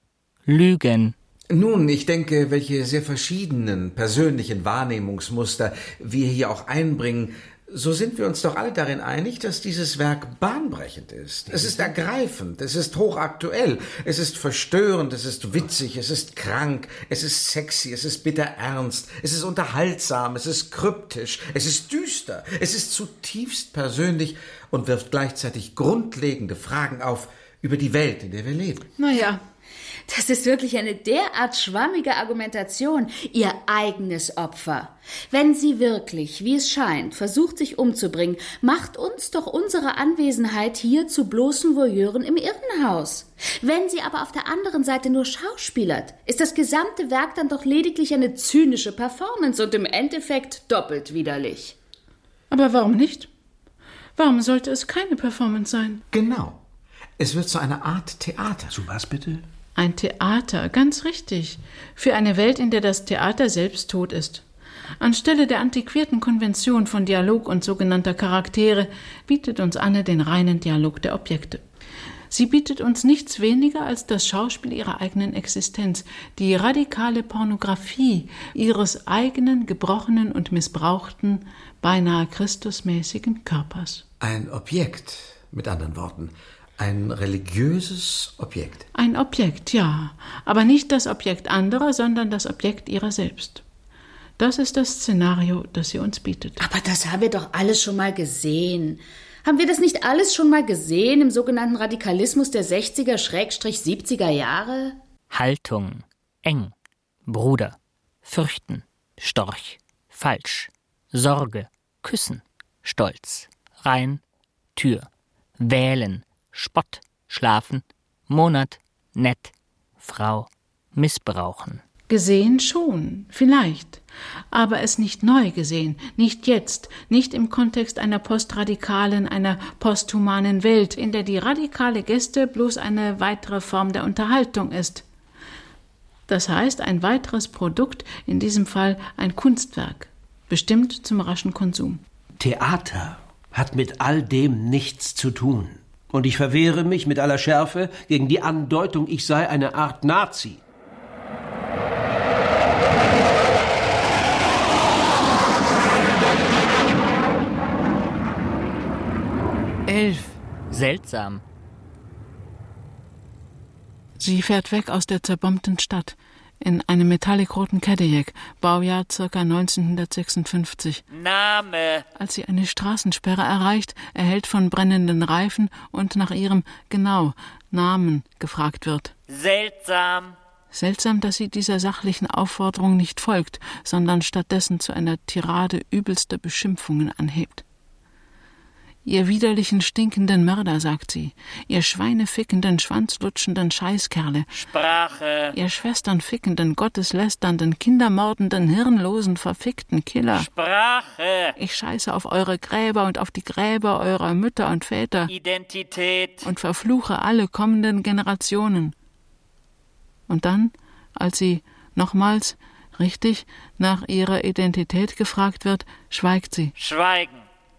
Lügen. Nun, ich denke, welche sehr verschiedenen persönlichen Wahrnehmungsmuster wir hier auch einbringen, so sind wir uns doch alle darin einig, dass dieses Werk bahnbrechend ist. Es ist ergreifend, es ist hochaktuell, es ist verstörend, es ist witzig, es ist krank, es ist sexy, es ist bitter ernst, es ist unterhaltsam, es ist kryptisch, es ist düster, es ist zutiefst persönlich und wirft gleichzeitig grundlegende Fragen auf über die Welt, in der wir leben. Naja, das ist wirklich eine derart schwammige Argumentation, ihr eigenes Opfer. Wenn sie wirklich, wie es scheint, versucht, sich umzubringen, macht uns doch unsere Anwesenheit hier zu bloßen Voyeuren im Irrenhaus. Wenn sie aber auf der anderen Seite nur schauspielert, ist das gesamte Werk dann doch lediglich eine zynische Performance und im Endeffekt doppelt widerlich. Aber warum nicht? Warum sollte es keine Performance sein? Genau. Es wird zu einer Art Theater. Zu was bitte? Ein Theater, ganz richtig. Für eine Welt, in der das Theater selbst tot ist. Anstelle der antiquierten Konvention von Dialog und sogenannter Charaktere bietet uns Anne den reinen Dialog der Objekte. Sie bietet uns nichts weniger als das Schauspiel ihrer eigenen Existenz, die radikale Pornografie ihres eigenen, gebrochenen und missbrauchten, beinahe christusmäßigen Körpers. Ein Objekt, mit anderen Worten. Ein religiöses Objekt. Ein Objekt, ja. Aber nicht das Objekt anderer, sondern das Objekt ihrer selbst. Das ist das Szenario, das sie uns bietet. Aber das haben wir doch alles schon mal gesehen. Haben wir das nicht alles schon mal gesehen im sogenannten Radikalismus der sechziger-siebziger Jahre? Haltung, eng, Bruder, fürchten, Storch, falsch, Sorge, küssen, Stolz, rein, Tür, wählen, Spott, schlafen, Monat, nett, Frau, missbrauchen. Gesehen schon, vielleicht, aber es nicht neu gesehen, nicht jetzt, nicht im Kontext einer postradikalen, einer posthumanen Welt, in der die radikale Geste bloß eine weitere Form der Unterhaltung ist. Das heißt, ein weiteres Produkt, in diesem Fall ein Kunstwerk, bestimmt zum raschen Konsum. Theater hat mit all dem nichts zu tun. Und ich verwehre mich mit aller Schärfe gegen die Andeutung, ich sei eine Art Nazi. Elf. Seltsam. Sie fährt weg aus der zerbombten Stadt in einem metallikroten Cadillac, Baujahr ca. neunzehnhundertsechsundfünfzig. Name. Als sie eine Straßensperre erreicht, erhellt von brennenden Reifen und nach ihrem, genau, Namen gefragt wird. Seltsam. Seltsam, dass sie dieser sachlichen Aufforderung nicht folgt, sondern stattdessen zu einer Tirade übelster Beschimpfungen anhebt. Ihr widerlichen, stinkenden Mörder, sagt sie, ihr schweinefickenden, schwanzlutschenden Scheißkerle, Sprache, ihr schwesternfickenden, gotteslästernden, kindermordenden, hirnlosen, verfickten Killer, Sprache, ich scheiße auf eure Gräber und auf die Gräber eurer Mütter und Väter, Identität und verfluche alle kommenden Generationen. Und dann, als sie nochmals, richtig, nach ihrer Identität gefragt wird, schweigt sie. Schweigen.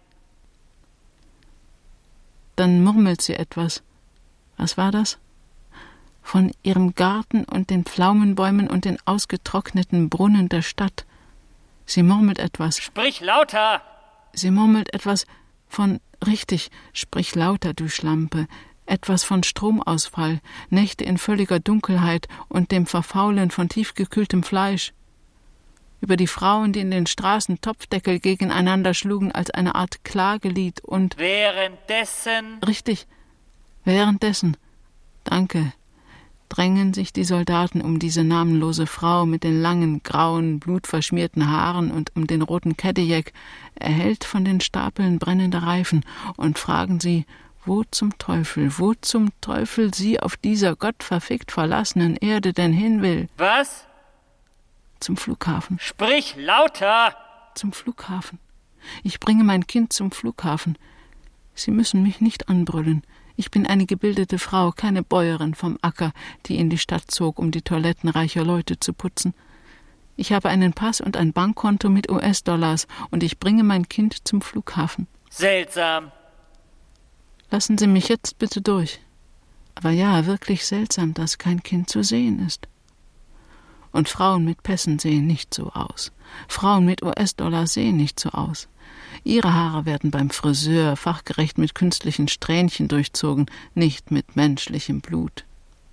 Dann murmelt sie etwas. Was war das? Von ihrem Garten und den Pflaumenbäumen und den ausgetrockneten Brunnen der Stadt. Sie murmelt etwas. Sprich lauter! Sie murmelt etwas von, richtig, sprich lauter, du Schlampe, etwas von Stromausfall, Nächte in völliger Dunkelheit und dem Verfaulen von tiefgekühltem Fleisch. Über die Frauen, die in den Straßen Topfdeckel gegeneinander schlugen als eine Art Klagelied und währenddessen, richtig, währenddessen, danke, drängen sich die Soldaten um diese namenlose Frau mit den langen, grauen, blutverschmierten Haaren und um den roten Cadillac, erhellt von den Stapeln brennender Reifen, und fragen sie, wo zum Teufel, wo zum Teufel sie auf dieser gottverfickt verlassenen Erde denn hin will. Was? Zum Flughafen. Sprich lauter! Zum Flughafen. Ich bringe mein Kind zum Flughafen. Sie müssen mich nicht anbrüllen. Ich bin eine gebildete Frau, keine Bäuerin vom Acker, die in die Stadt zog, um die Toiletten reicher Leute zu putzen. Ich habe einen Pass und ein Bankkonto mit U S-Dollars und ich bringe mein Kind zum Flughafen. Seltsam. Lassen Sie mich jetzt bitte durch. Aber ja, wirklich seltsam, dass kein Kind zu sehen ist. Und Frauen mit Pässen sehen nicht so aus. Frauen mit U S-Dollar sehen nicht so aus. Ihre Haare werden beim Friseur fachgerecht mit künstlichen Strähnchen durchzogen, nicht mit menschlichem Blut.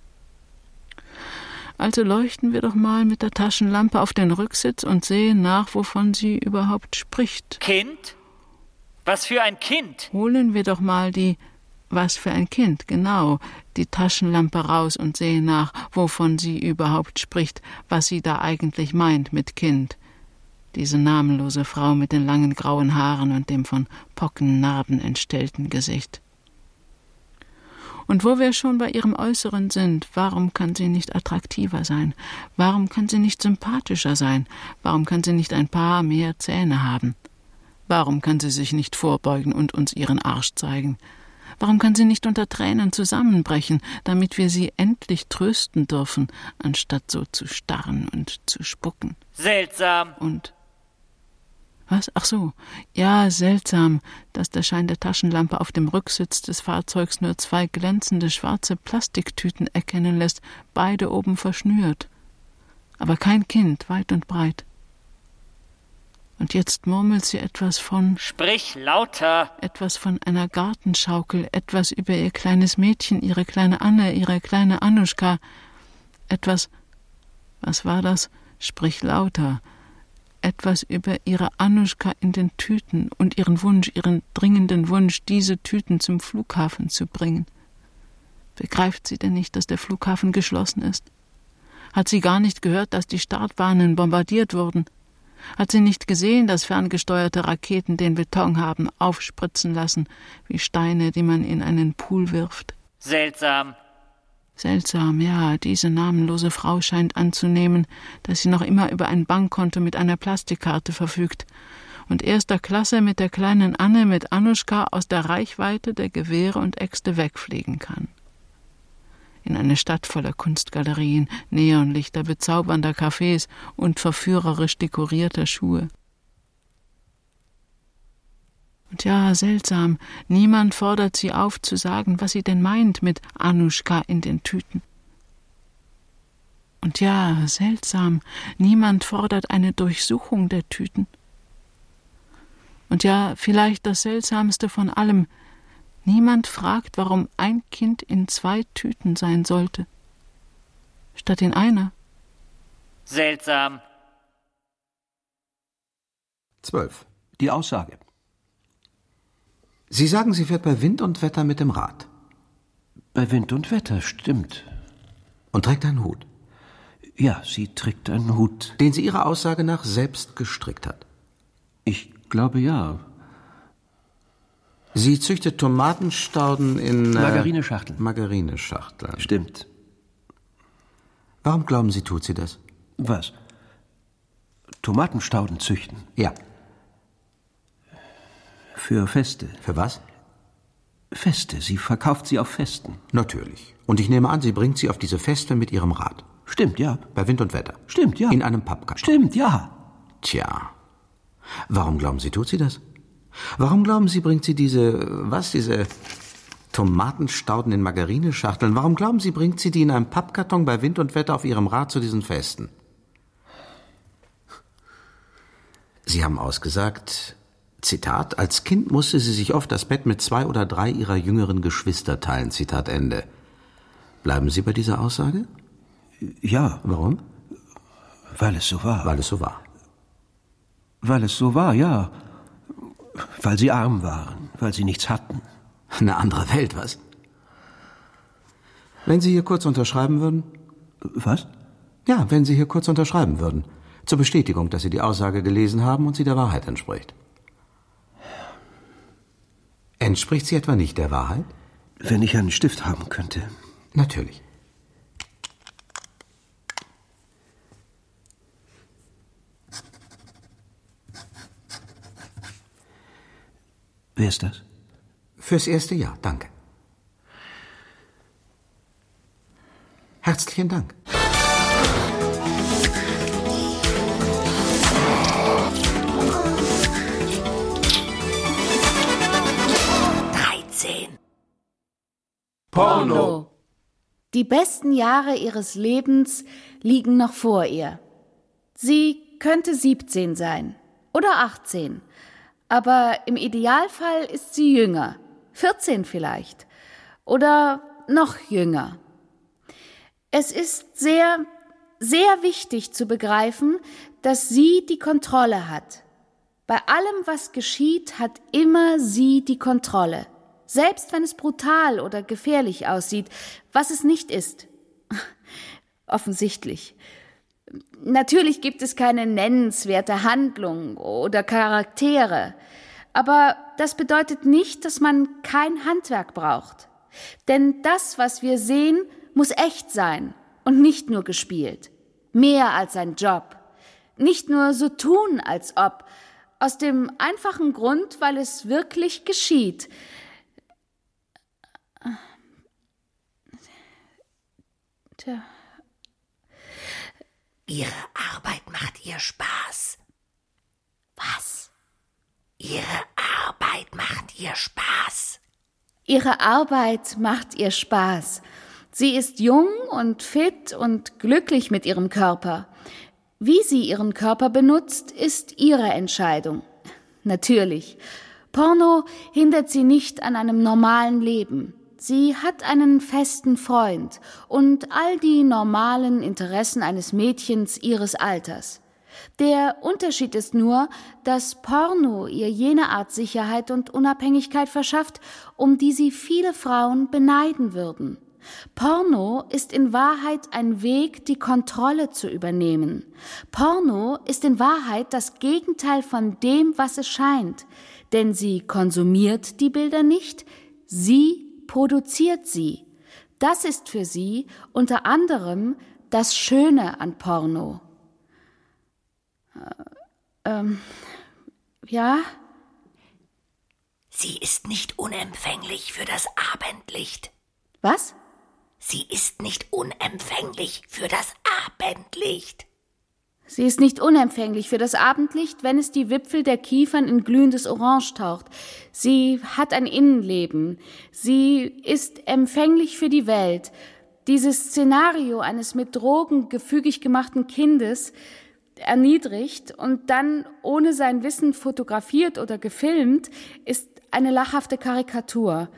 Also leuchten wir doch mal mit der Taschenlampe auf den Rücksitz und sehen nach, wovon sie überhaupt spricht. Kind? Was für ein Kind? Holen wir doch mal die... Was für ein Kind, genau, die Taschenlampe raus und sehen nach, wovon sie überhaupt spricht, was sie da eigentlich meint mit Kind. Diese namenlose Frau mit den langen grauen Haaren und dem von Pockennarben entstellten Gesicht. Und wo wir schon bei ihrem Äußeren sind, warum kann sie nicht attraktiver sein? Warum kann sie nicht sympathischer sein? Warum kann sie nicht ein paar mehr Zähne haben? Warum kann sie sich nicht vorbeugen und uns ihren Arsch zeigen? Warum kann sie nicht unter Tränen zusammenbrechen, damit wir sie endlich trösten dürfen, anstatt so zu starren und zu spucken? Seltsam. Und Was? Ach so. Ja, seltsam, dass der Schein der Taschenlampe auf dem Rücksitz des Fahrzeugs nur zwei glänzende schwarze Plastiktüten erkennen lässt, beide oben verschnürt. Aber kein Kind, weit und breit. Und jetzt murmelt sie etwas von... Sprich lauter! Etwas von einer Gartenschaukel, etwas über ihr kleines Mädchen, ihre kleine Anne, ihre kleine Annuschka. Etwas... Was war das? Sprich lauter! Etwas über ihre Annuschka in den Tüten und ihren Wunsch, ihren dringenden Wunsch, diese Tüten zum Flughafen zu bringen. Begreift sie denn nicht, dass der Flughafen geschlossen ist? Hat sie gar nicht gehört, dass die Startbahnen bombardiert wurden? Hat sie nicht gesehen, dass ferngesteuerte Raketen den Beton haben aufspritzen lassen, wie Steine, die man in einen Pool wirft? Seltsam. Seltsam, ja, diese namenlose Frau scheint anzunehmen, dass sie noch immer über ein Bankkonto mit einer Plastikkarte verfügt und erster Klasse mit der kleinen Anne mit Annuschka aus der Reichweite der Gewehre und Äxte wegfliegen kann. In eine Stadt voller Kunstgalerien, Neonlichter, bezaubernder Cafés und verführerisch dekorierter Schuhe. Und ja, seltsam, niemand fordert sie auf, zu sagen, was sie denn meint mit Annuschka in den Tüten. Und ja, seltsam, niemand fordert eine Durchsuchung der Tüten. Und ja, vielleicht das Seltsamste von allem, niemand fragt, warum ein Kind in zwei Tüten sein sollte, statt in einer. Seltsam. Zwölf. Die Aussage. Sie sagen, sie fährt bei Wind und Wetter mit dem Rad. Bei Wind und Wetter, stimmt. Und trägt einen Hut. Ja, sie trägt einen Hut. Den sie ihrer Aussage nach selbst gestrickt hat. Ich glaube, ja. Sie züchtet Tomatenstauden in... Äh, Margarineschachteln. Margarineschachteln. Stimmt. Warum glauben Sie, tut sie das? Was? Tomatenstauden züchten? Ja. Für Feste. Für was? Feste. Sie verkauft sie auf Festen. Natürlich. Und ich nehme an, sie bringt sie auf diese Feste mit ihrem Rad. Stimmt, ja. Bei Wind und Wetter. Stimmt, ja. In einem Pappkarton. Stimmt, ja. Tja. Warum glauben Sie, tut sie das? Warum glauben Sie, bringt sie diese, was, diese Tomatenstauden in Margarineschachteln, warum glauben Sie, bringt sie die in einem Pappkarton bei Wind und Wetter auf ihrem Rad zu diesen Festen? Sie haben ausgesagt, Zitat, als Kind musste sie sich oft das Bett mit zwei oder drei ihrer jüngeren Geschwister teilen, Zitat Ende. Bleiben Sie bei dieser Aussage? Ja. Warum? Weil es so war. Weil es so war. Weil es so war, ja. Weil sie arm waren, weil sie nichts hatten. Eine andere Welt, was? Wenn Sie hier kurz unterschreiben würden? Was? Ja, wenn Sie hier kurz unterschreiben würden. Zur Bestätigung, dass Sie die Aussage gelesen haben und sie der Wahrheit entspricht. Entspricht sie etwa nicht der Wahrheit? Wenn ich einen Stift haben könnte. Natürlich. Wer ist das? Fürs erste Jahr, danke. Herzlichen Dank. dreizehn. Porno. Die besten Jahre ihres Lebens liegen noch vor ihr. Sie könnte siebzehn sein oder achtzehn. Aber im Idealfall ist sie jünger, vierzehn vielleicht, oder noch jünger. Es ist sehr, sehr wichtig zu begreifen, dass sie die Kontrolle hat. Bei allem, was geschieht, hat immer sie die Kontrolle. Selbst wenn es brutal oder gefährlich aussieht, was es nicht ist. Offensichtlich. Natürlich gibt es keine nennenswerte Handlung oder Charaktere, aber das bedeutet nicht, dass man kein Handwerk braucht. Denn das, was wir sehen, muss echt sein und nicht nur gespielt. Mehr als ein Job. Nicht nur so tun, als ob. Aus dem einfachen Grund, weil es wirklich geschieht. Tja. Ihre Arbeit macht ihr Spaß. Was? Ihre Arbeit macht ihr Spaß. Ihre Arbeit macht ihr Spaß. Sie ist jung und fit und glücklich mit ihrem Körper. Wie sie ihren Körper benutzt, ist ihre Entscheidung. Natürlich. Porno hindert sie nicht an einem normalen Leben. Sie hat einen festen Freund und all die normalen Interessen eines Mädchens ihres Alters. Der Unterschied ist nur, dass Porno ihr jene Art Sicherheit und Unabhängigkeit verschafft, um die sie viele Frauen beneiden würden. Porno ist in Wahrheit ein Weg, die Kontrolle zu übernehmen. Porno ist in Wahrheit das Gegenteil von dem, was es scheint. Denn sie konsumiert die Bilder nicht, sie produziert sie. Das ist für sie unter anderem das Schöne an Porno. Äh, ähm, ja? Sie ist nicht unempfänglich für das Abendlicht. Was? Sie ist nicht unempfänglich für das Abendlicht. Sie ist nicht unempfänglich für das Abendlicht, wenn es die Wipfel der Kiefern in glühendes Orange taucht. Sie hat ein Innenleben. Sie ist empfänglich für die Welt. Dieses Szenario eines mit Drogen gefügig gemachten Kindes, erniedrigt und dann ohne sein Wissen fotografiert oder gefilmt, ist eine lachhafte Karikatur.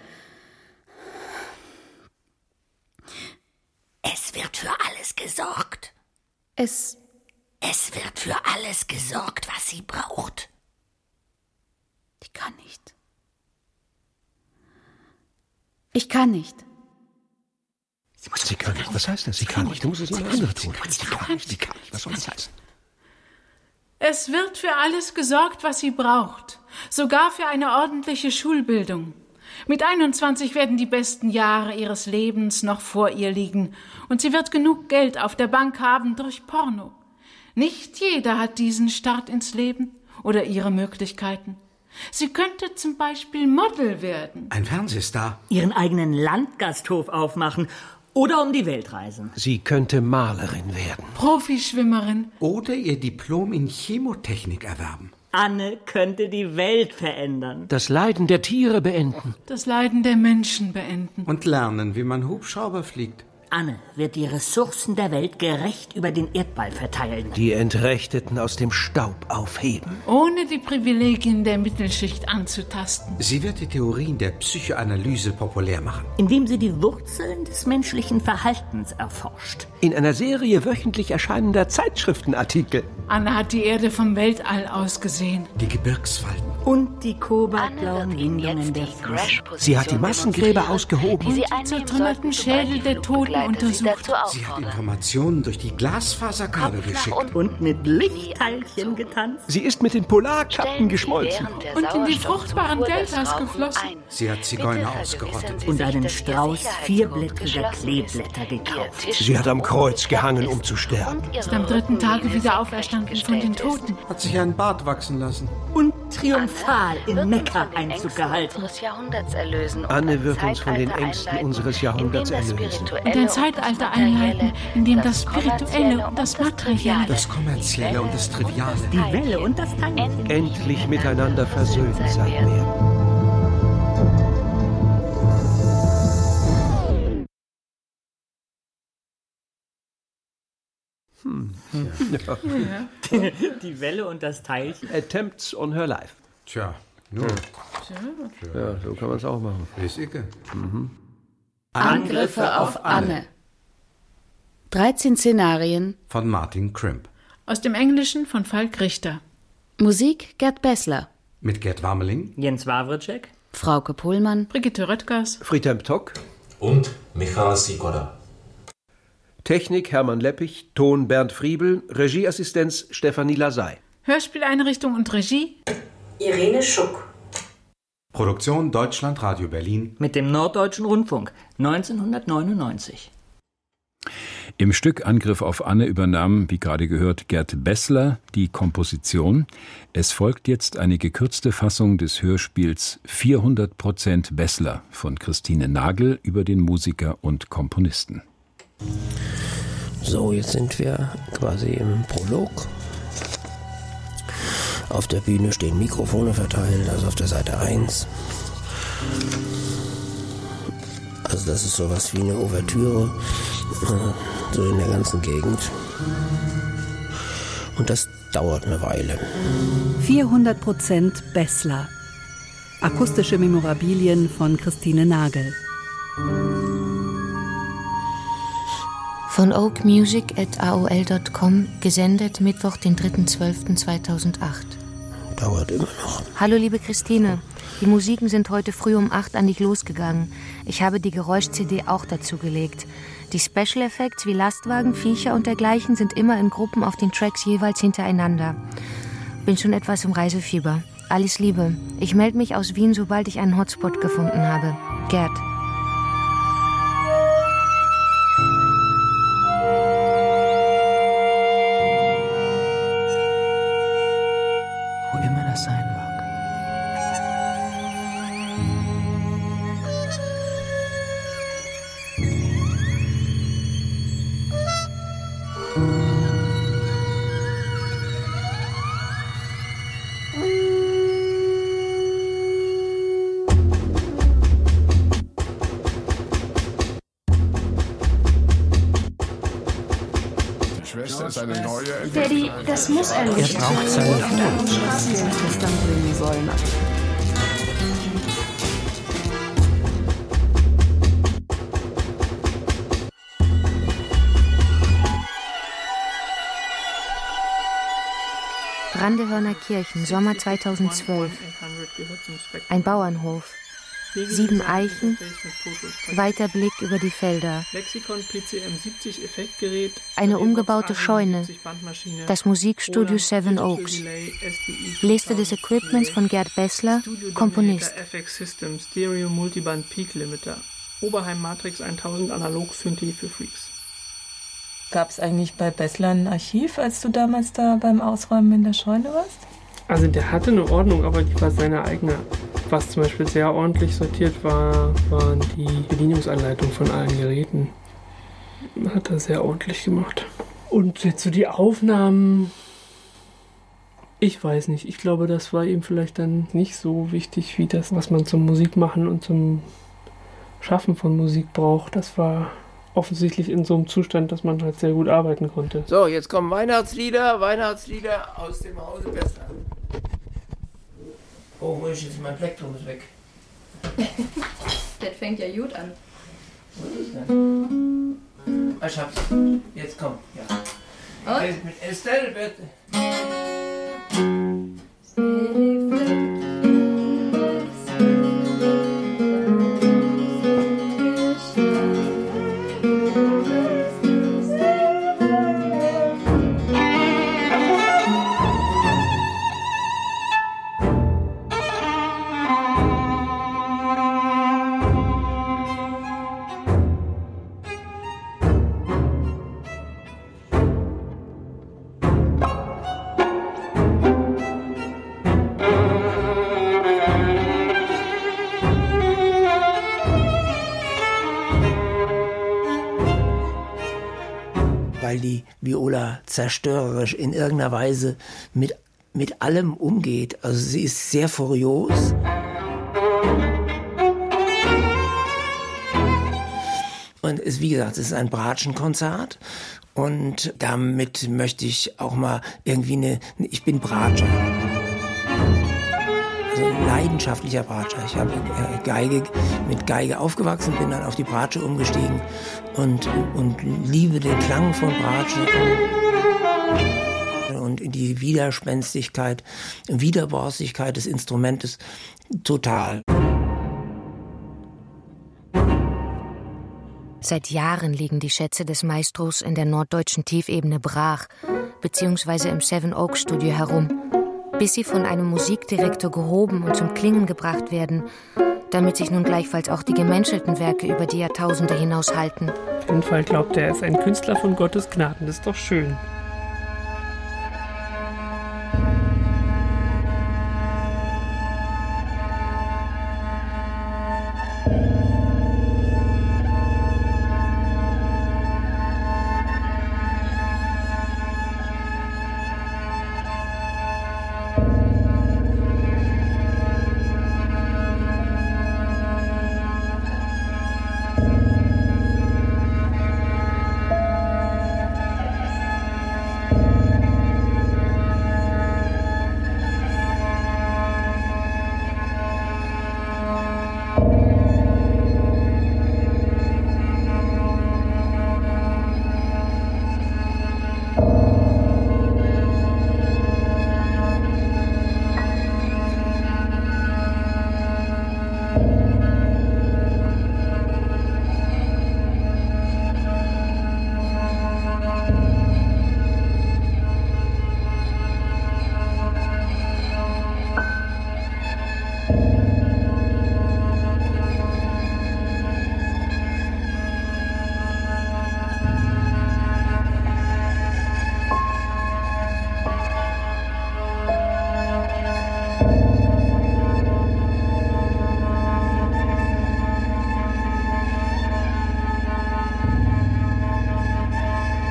Es wird für alles gesorgt. Es Es wird für alles gesorgt, was sie braucht. Ich kann nicht. Ich kann nicht. Sie, sie kann nicht. Was heißt das? Sie kann nicht. Du musst es immer andere tun. Sie kann nicht. Sie kann nicht. Was soll das heißen? Es wird für alles gesorgt, was sie braucht. Sogar für eine ordentliche Schulbildung. Mit einundzwanzig werden die besten Jahre ihres Lebens noch vor ihr liegen. Und sie wird genug Geld auf der Bank haben durch Porno. Nicht jeder hat diesen Start ins Leben oder ihre Möglichkeiten. Sie könnte zum Beispiel Model werden. Ein Fernsehstar. Ihren eigenen Landgasthof aufmachen oder um die Welt reisen. Sie könnte Malerin werden. Profischwimmerin. Oder ihr Diplom in Chemotechnik erwerben. Anne könnte die Welt verändern. Das Leiden der Tiere beenden. Das Leiden der Menschen beenden. Und lernen, wie man Hubschrauber fliegt. Anne wird die Ressourcen der Welt gerecht über den Erdball verteilen. Die Entrechteten aus dem Staub aufheben. Ohne die Privilegien der Mittelschicht anzutasten. Sie wird die Theorien der Psychoanalyse populär machen. Indem sie die Wurzeln des menschlichen Verhaltens erforscht. In einer Serie wöchentlich erscheinender Zeitschriftenartikel. Anne hat die Erde vom Weltall aus gesehen. Die Gebirgsfalten. Und die kobaltblauen Windungen der Flüsse. Sie hat die Massengräber ausgehoben. Und die zertrümmerten Schädel der Toten untersucht. Sie hat Informationen durch die Glasfaserkabel geschickt. Und mit Lichtteilchen getanzt. Sie ist mit den Polarkappen geschmolzen. Und in die fruchtbaren Deltas geflossen. Sie hat Zigeuner ausgerottet. Und einen Strauß vierblättriger Kleeblätter gekauft. Sie hat am Kreuz gehangen, um zu sterben. Ist am dritten Tage wieder auferstanden von den Toten. Hat sich einen Bart wachsen lassen. Und triumphal in Mekka Einzug gehalten. Anne wird uns von den Ängsten unseres Jahrhunderts erlösen. Und ein Zeitalter einleiten, in dem das Spirituelle und das Materielle, das Kommerzielle und das Triviale, die Welle und das Tanzen endlich miteinander versöhnt sein werden. Hm. Ja. Ja. Die Welle und das Teilchen. Attempts on her life. Tja, nur. Ja, ja so kann man es auch machen. Ist Icke. Mhm. Angriffe auf Anne. dreizehn Szenarien von Martin Crimp. Aus dem Englischen von Falk Richter. Musik Gerd Bessler. Mit Gerd Warmeling, Jens Wawrczyk, Frauke Pohlmann, Brigitte Röttgers, Friedhelm Tock und Michal Sikoda. Technik Hermann Leppich, Ton Bernd Friebel, Regieassistenz Stefanie Lasey. Hörspieleinrichtung und Regie Irene Schuck. Produktion Deutschland Radio Berlin mit dem Norddeutschen Rundfunk neunzehnhundertneunundneunzig. Im Stück Angriff auf Anne übernahm, wie gerade gehört, Gerd Bessler die Komposition. Es folgt jetzt eine gekürzte Fassung des Hörspiels vierhundert Prozent Bessler von Christine Nagel über den Musiker und Komponisten. So, jetzt sind wir quasi im Prolog. Auf der Bühne stehen Mikrofone verteilt, also auf der Seite eins. Also das ist sowas wie eine Ouvertüre, so in der ganzen Gegend. Und das dauert eine Weile. vierhundert Prozent Bessler. Akustische Memorabilien von Christine Nagel. Von oak music at a o l dot com, gesendet Mittwoch, den dritter zwölfter zweitausendacht. Dauert immer noch. Hallo liebe Christine, die Musiken sind heute früh um acht an dich losgegangen. Ich habe die Geräusch-C D auch dazu gelegt. Die Special Effects wie Lastwagen, Viecher und dergleichen sind immer in Gruppen auf den Tracks jeweils hintereinander. Bin schon etwas im Reisefieber. Alles Liebe. Ich melde mich aus Wien, sobald ich einen Hotspot gefunden habe. Gerd. Wo immer das sein mag. Eine neue Daddy, das muss er nicht. Er braucht seine Ruhe. Dann bringen sollen. Brandehörner Kirchen, Sommer zweitausendzwölf. Ein Bauernhof. Sieben Eichen, weiter Blick über die Felder. Eine umgebaute Scheune, das Musikstudio Seven Oaks. Liste des Equipments von Gerd Bessler, Komponist. Oberheim Matrix tausend Analog Synthi für Freaks. Gab es eigentlich bei Bessler ein Archiv, als du damals da beim Ausräumen in der Scheune warst? Also der hatte eine Ordnung, aber die war seine eigene. Was zum Beispiel sehr ordentlich sortiert war, waren die Bedienungsanleitungen von allen Geräten. Hat er sehr ordentlich gemacht. Und jetzt so die Aufnahmen, ich weiß nicht. Ich glaube, das war ihm vielleicht dann nicht so wichtig, wie das, was man zum Musikmachen und zum Schaffen von Musik braucht. Das war offensichtlich in so einem Zustand, dass man halt sehr gut arbeiten konnte. So, jetzt kommen Weihnachtslieder, Weihnachtslieder aus dem Hause Bessler. Oh, wo ist jetzt mein Plektrum ist weg? Das fängt ja gut an. Was ist denn? Ich hab's. Jetzt komm, ja. Und? Mit Estelle, bitte. Weil die Viola zerstörerisch in irgendeiner Weise mit, mit allem umgeht. Also sie ist sehr furios. Und es, wie gesagt, es ist ein Bratschenkonzert. Und damit möchte ich auch mal irgendwie eine... Ich bin Bratscher. Also ein leidenschaftlicher Bratscher. Ich habe Geige, mit Geige aufgewachsen, bin dann auf die Bratsche umgestiegen und, und liebe den Klang von Bratsche und die Widerspenstigkeit, Widerborstigkeit des Instrumentes total. Seit Jahren liegen die Schätze des Maestros in der norddeutschen Tiefebene brach, beziehungsweise im Seven Oaks Studio herum, bis sie von einem Musikdirektor gehoben und zum Klingen gebracht werden, damit sich nun gleichfalls auch die gemenschelten Werke über die Jahrtausende hinaus halten. Auf jeden Fall glaubt er, er ist ein Künstler von Gottes Gnaden. Das ist doch schön.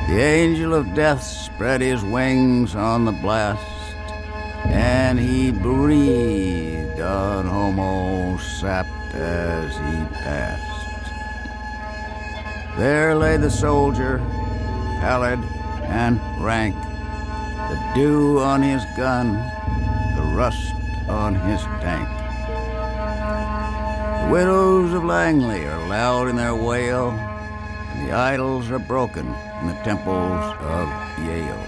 The angel of death spread his wings on the blast, and he breathed on Homo sapped as he passed. There lay the soldier, pallid and rank, the dew on his gun, the rust on his tank. The widows of Langley are loud in their wail, and the idols are broken in the temples of Yale.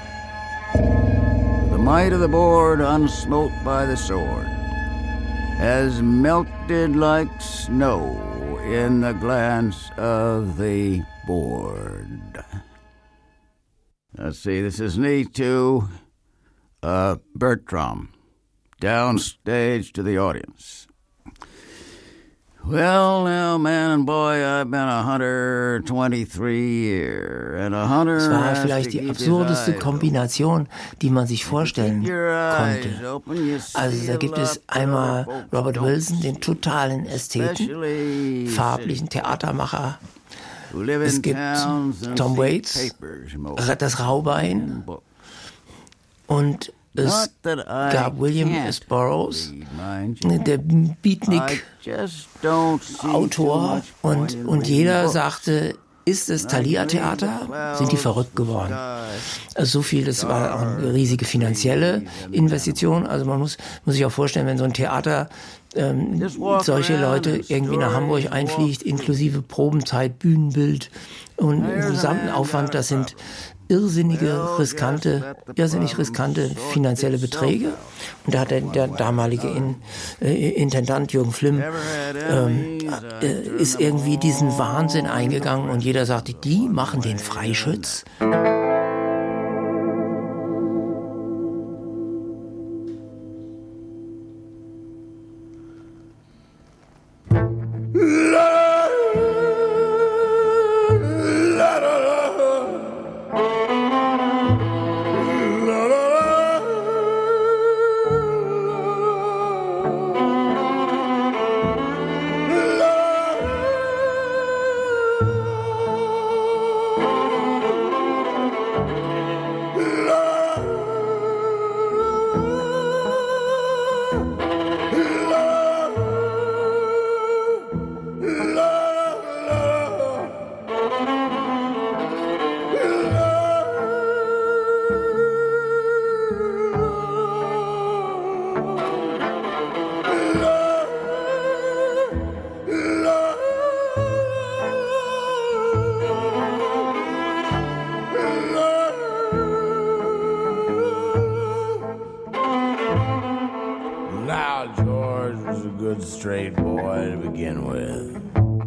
The might of the board, unsmote by the sword, has melted like snow in the glance of the board. Let's see, this is neat too. Uh, Bertram, downstage to the audience. Well, now, man and boy, I've been a hunter twenty-three years, and a hunter. Es war vielleicht die absurdeste Kombination, die man sich vorstellen konnte. Also da gibt es einmal Robert Wilson, den totalen Ästheten, farblichen Theatermacher. Es gibt Tom Waits, das Raubein, und es gab William S. Burroughs, der Beatnik Autor, und, und jeder sagte, ist es Thalia-Theater? Sind die verrückt geworden? Also so viel, das war auch eine riesige finanzielle Investition. Also man muss, muss sich auch vorstellen, wenn so ein Theater ähm, solche Leute irgendwie nach Hamburg einfliegt, inklusive Probenzeit, Bühnenbild und gesamten Aufwand, das sind irrsinnige, riskante, irrsinnig riskante finanzielle Beträge. Und da hat der, der damalige In, äh, Intendant Jürgen Flimm ähm, äh, ist irgendwie diesen Wahnsinn eingegangen, und jeder sagte, die machen den Freischütz. Straight boy to begin with.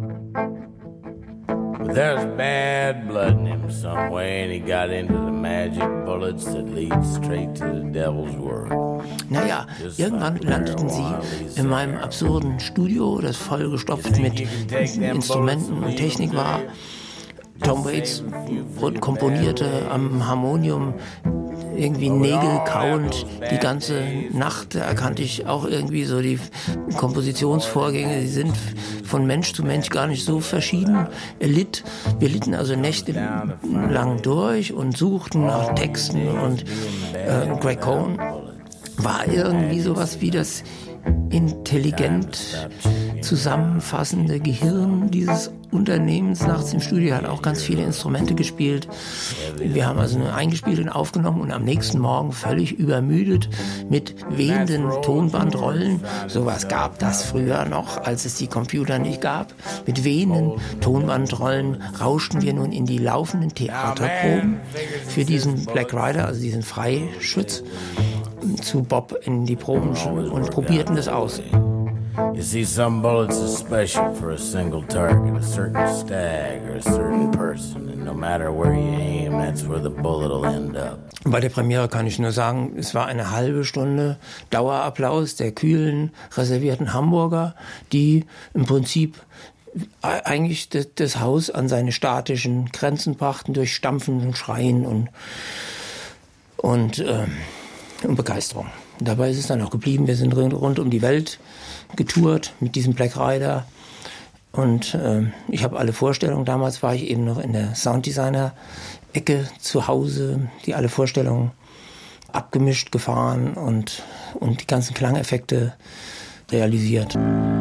But there's bad blood in him some way, and he got into the magic bullets that lead straight to the devil's world. Naja, irgendwann landeten sie in meinem absurden Studio, das vollgestopft mit Instrumenten und Technik war. Tom Waits komponierte am Harmonium irgendwie Nägel kauend die ganze Nacht. Da erkannte ich auch irgendwie so die Kompositionsvorgänge, die sind von Mensch zu Mensch gar nicht so verschieden. Er litt, wir litten also nächtelang durch und suchten nach Texten, und äh, Greg Cohn war irgendwie sowas wie das intelligent zusammenfassende Gehirn dieses Unternehmens. Nachts im Studio hat auch ganz viele Instrumente gespielt. Wir haben also nur eingespielt und aufgenommen, und am nächsten Morgen völlig übermüdet mit wehenden Tonbandrollen. Sowas gab das früher noch, als es die Computer nicht gab. Mit wehenden Tonbandrollen rauschten wir nun in die laufenden Theaterproben für diesen Black Rider, also diesen Freischütz, zu Bob in die Proben und probierten das aus. You see, some bullets are special for a single target, a certain stag or a certain person, and no matter where you aim, that's where the bullet will end up. Bei der Premiere kann ich nur sagen, es war eine halbe Stunde Dauerapplaus der kühlen, reservierten Hamburger, die im Prinzip eigentlich das, das Haus an seine statischen Grenzen brachten durch Stampfen und Schreien und, und, äh, und Begeisterung. Und dabei ist es dann auch geblieben. Wir sind rund um die Welt getourt mit diesem Black Rider, und äh, ich habe alle Vorstellungen. Damals war ich eben noch in der Sounddesigner Ecke zu Hause, die alle Vorstellungen abgemischt, gefahren und, und die ganzen Klangeffekte realisiert.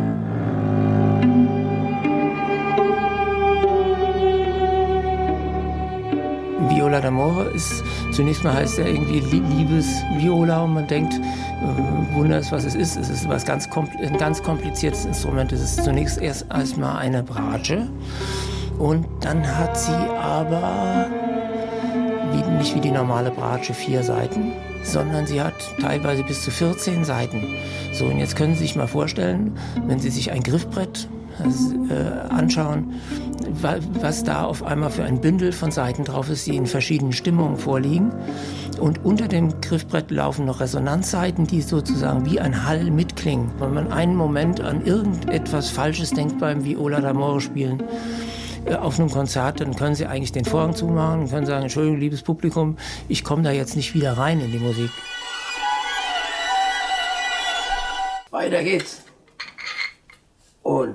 Viola d'Amore ist, zunächst mal heißt ja irgendwie Liebesviola und man denkt, äh, Wunder ist, was es ist. Es ist was ganz ein ganz kompliziertes Instrument. Es ist zunächst erst erstmal eine Bratsche und dann hat sie aber wie, nicht wie die normale Bratsche vier Seiten, sondern sie hat teilweise bis zu vierzehn Seiten. So, und jetzt können Sie sich mal vorstellen, wenn Sie sich ein Griffbrett äh, anschauen, was da auf einmal für ein Bündel von Seiten drauf ist, die in verschiedenen Stimmungen vorliegen. Und unter dem Griffbrett laufen noch Resonanzseiten, die sozusagen wie ein Hall mitklingen. Wenn man einen Moment an irgendetwas Falsches denkt beim Viola d'Amore spielen, äh, auf einem Konzert, dann können Sie eigentlich den Vorhang zumachen und können sagen, Entschuldigung, liebes Publikum, ich komme da jetzt nicht wieder rein in die Musik. Weiter geht's. Und...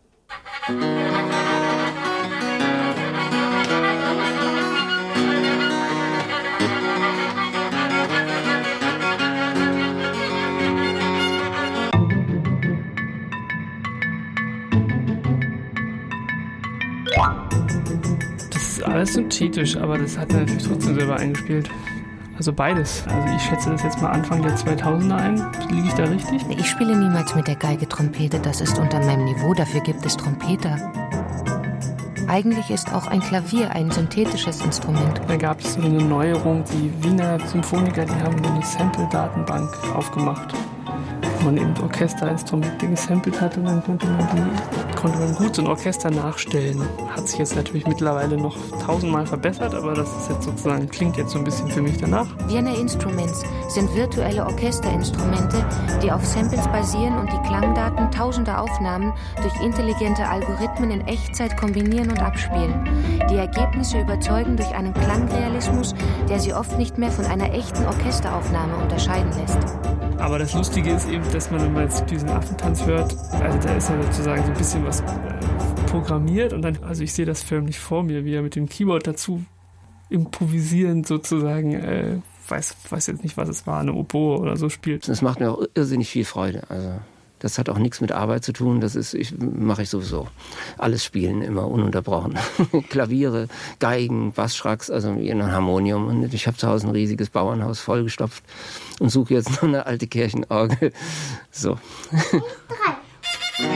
Das ist alles synthetisch, aber das hat er natürlich trotzdem selber eingespielt. Also beides. Also ich schätze das jetzt mal Anfang der zweitausender ein. Liege ich da richtig? Ich spiele niemals mit der Geige Trompete. Das ist unter meinem Niveau. Dafür gibt es Trompeter. Eigentlich ist auch ein Klavier ein synthetisches Instrument. Da gab es so eine Neuerung. Die Wiener Symphoniker, die haben eine Sample-Datenbank aufgemacht, wo man eben Orchesterinstrumente gesampelt hat und dann konnte man, die, konnte man gut so ein Orchester nachstellen. Hat sich jetzt natürlich mittlerweile noch tausendmal verbessert, aber das ist jetzt sozusagen, klingt jetzt so ein bisschen für mich danach. Vienna Instruments sind virtuelle Orchesterinstrumente, die auf Samples basieren und die Klangdaten tausender Aufnahmen durch intelligente Algorithmen in Echtzeit kombinieren und abspielen. Die Ergebnisse überzeugen durch einen Klangrealismus, der sie oft nicht mehr von einer echten Orchesteraufnahme unterscheiden lässt. Aber das Lustige ist eben, dass man, wenn man jetzt diesen Affentanz hört, also da ist ja sozusagen so ein bisschen was programmiert und dann, also ich sehe das förmlich vor mir, wie er mit dem Keyboard dazu improvisierend sozusagen, äh, weiß, weiß jetzt nicht, was es war, eine Oboe oder so spielt. Das macht mir auch irrsinnig viel Freude, also das hat auch nichts mit Arbeit zu tun, das ist, ich, mache ich sowieso. Alles spielen, immer ununterbrochen. Klaviere, Geigen, Bassschracks, also ein Harmonium. Und ich habe zu Hause ein riesiges Bauernhaus vollgestopft und suche jetzt noch eine alte Kirchenorgel. So. Drei.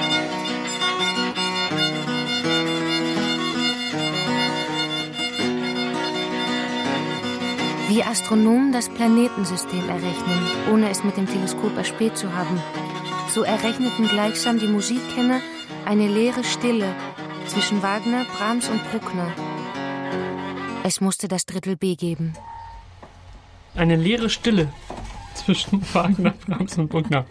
Wie Astronomen das Planetensystem errechnen, ohne es mit dem Teleskop erspäht zu haben. So errechneten gleichsam die Musikkenner eine leere Stille zwischen Wagner, Brahms und Bruckner. Es musste das Drittel B geben. Eine leere Stille zwischen Wagner, Brahms und Bruckner.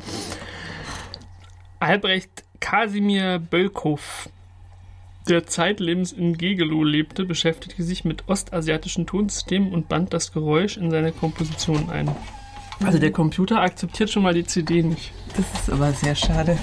Albrecht Kasimir Bölkow, der zeitlebens in Gegelow lebte, beschäftigte sich mit ostasiatischen Tonsystemen und band das Geräusch in seine Komposition ein. Also der Computer akzeptiert schon mal die C D nicht. Das ist aber sehr schade.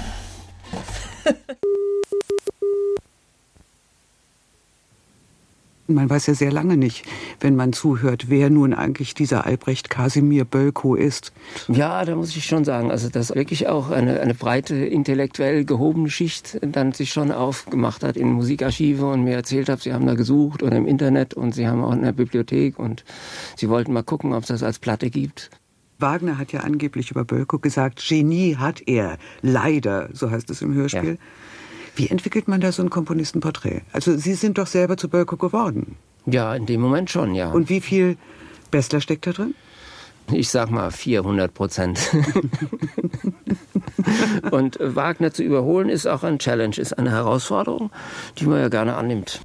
Man weiß ja sehr lange nicht, wenn man zuhört, wer nun eigentlich dieser Albrecht Kasimir Bölkow ist. Ja, da muss ich schon sagen, also dass wirklich auch eine, eine breite, intellektuell gehobene Schicht dann sich schon aufgemacht hat in Musikarchive und mir erzählt hat, sie haben da gesucht oder im Internet und sie haben auch in der Bibliothek und sie wollten mal gucken, ob es das als Platte gibt. Wagner hat ja angeblich über Bölkow gesagt, Genie hat er, leider, so heißt es im Hörspiel. Ja. Wie entwickelt man da so ein Komponistenporträt? Also Sie sind doch selber zu Bölkow geworden. Ja, in dem Moment schon, ja. Und wie viel Bessler steckt da drin? Ich sag mal vierhundert Prozent. Und Wagner zu überholen ist auch ein Challenge, ist eine Herausforderung, die man ja gerne annimmt.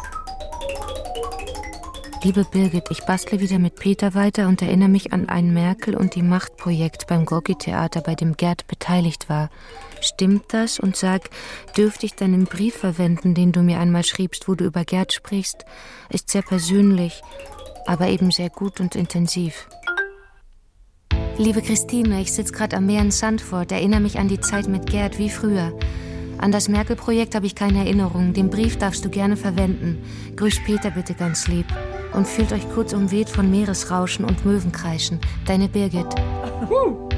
Liebe Birgit, ich bastle wieder mit Peter weiter und erinnere mich an ein Merkel- und die Macht-Projekt beim Gorki-Theater, bei dem Gerd beteiligt war. Stimmt das? Und sag, dürfte ich deinen Brief verwenden, den du mir einmal schriebst, wo du über Gerd sprichst? Ist sehr persönlich, aber eben sehr gut und intensiv. Liebe Christine, ich sitze gerade am Meer in Sandford, erinnere mich an die Zeit mit Gerd wie früher. An das Merkel-Projekt habe ich keine Erinnerung. Den Brief darfst du gerne verwenden. Grüß Peter bitte ganz lieb. und fühlt euch kurz umweht von Meeresrauschen und Möwenkreischen. Deine Birgit. Uh.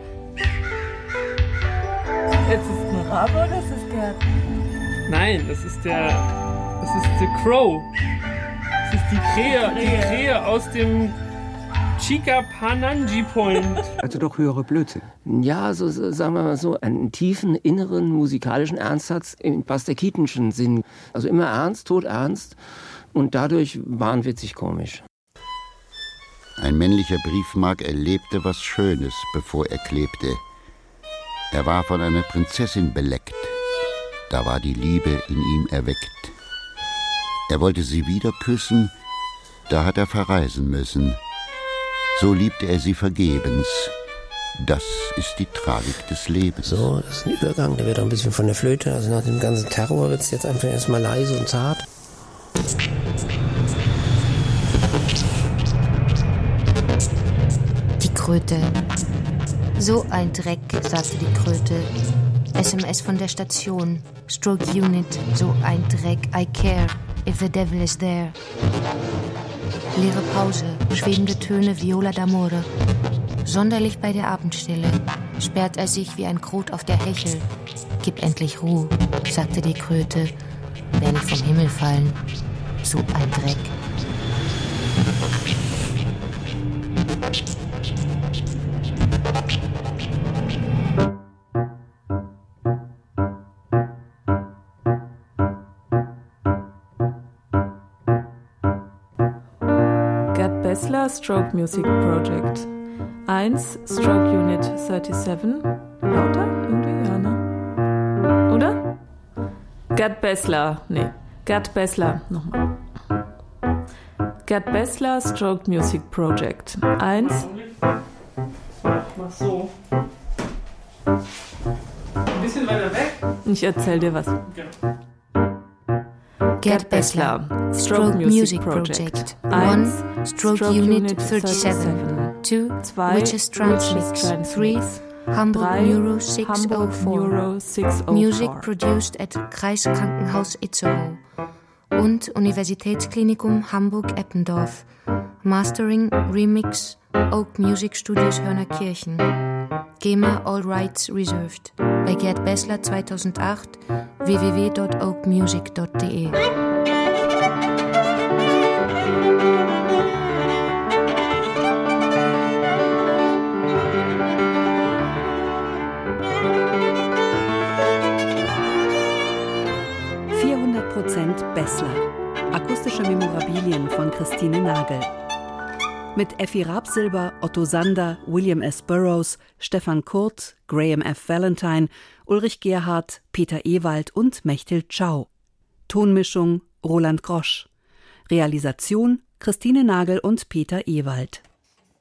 Jetzt ist es ein Rabe oder ist es Gerd? Nein, das ist der. Das ist The Crow. Das ist die Krähe, die Krähe aus dem Chikapananji Point. Also doch höhere Blödsinn. Ja, so, so sagen wir mal so, einen tiefen inneren musikalischen Ernst hat es im Buster Keatonschen Sinn. Also immer ernst, todernst und dadurch wahnwitzig komisch. Ein männlicher Briefmark erlebte was Schönes, bevor er klebte. Er war von einer Prinzessin beleckt. Da war die Liebe in ihm erweckt. Er wollte sie wieder küssen, da hat er verreisen müssen. So liebte er sie vergebens. Das ist die Tragik des Lebens. So, das ist ein Übergang, der wird auch ein bisschen von der Flöte. Also nach dem ganzen Terror wird es jetzt einfach erstmal leise und zart. Die Kröte. So ein Dreck, sagte die Kröte. S M S von der Station. Stroke Unit. So ein Dreck. I care if the devil is there. Leere Pause, schwebende Töne Viola d'Amore. Sonderlich bei der Abendstille sperrt er sich wie ein Krot auf der Hechel. Gib endlich Ruhe, sagte die Kröte. Wär nicht vom Himmel fallen. So ein Dreck. Gerd Bessler, Stroke Music Project. eins, Stroke Unit siebenunddreißig. Lauter? Irgendwie, ja, ne? Oder? Gerd Bessler, nee. Gerd Bessler, nochmal. Gerd Bessler, Stroke Music Project. eins. Mach so. Ein bisschen weiter weg. Ich erzähl dir was. Okay. Gerd Bessler, Stroke Music Project. eins, Stroke Unit thirty-seven. two, Witches Transmix. three, Hamburg Neuro six oh four. Music produced at Kreiskrankenhaus Itzehoe. Und Universitätsklinikum Hamburg-Eppendorf. Mastering, Remix, Oak Music Studios Hörnerkirchen. GEMA All Rights Reserved. Bei Gerd Bessler zweitausendacht, w w w punkt oak music punkt d e. vierhundert Prozent Bessler. Akustische Memorabilien von Christine Nagel. Mit Effi Rabsilber, Otto Sander, William S. Burroughs, Stefan Kurt, Graham F. Valentine, Ulrich Gerhardt, Peter Ewald und Mechthild Schau. Tonmischung Roland Grosch. Realisation Christine Nagel und Peter Ewald.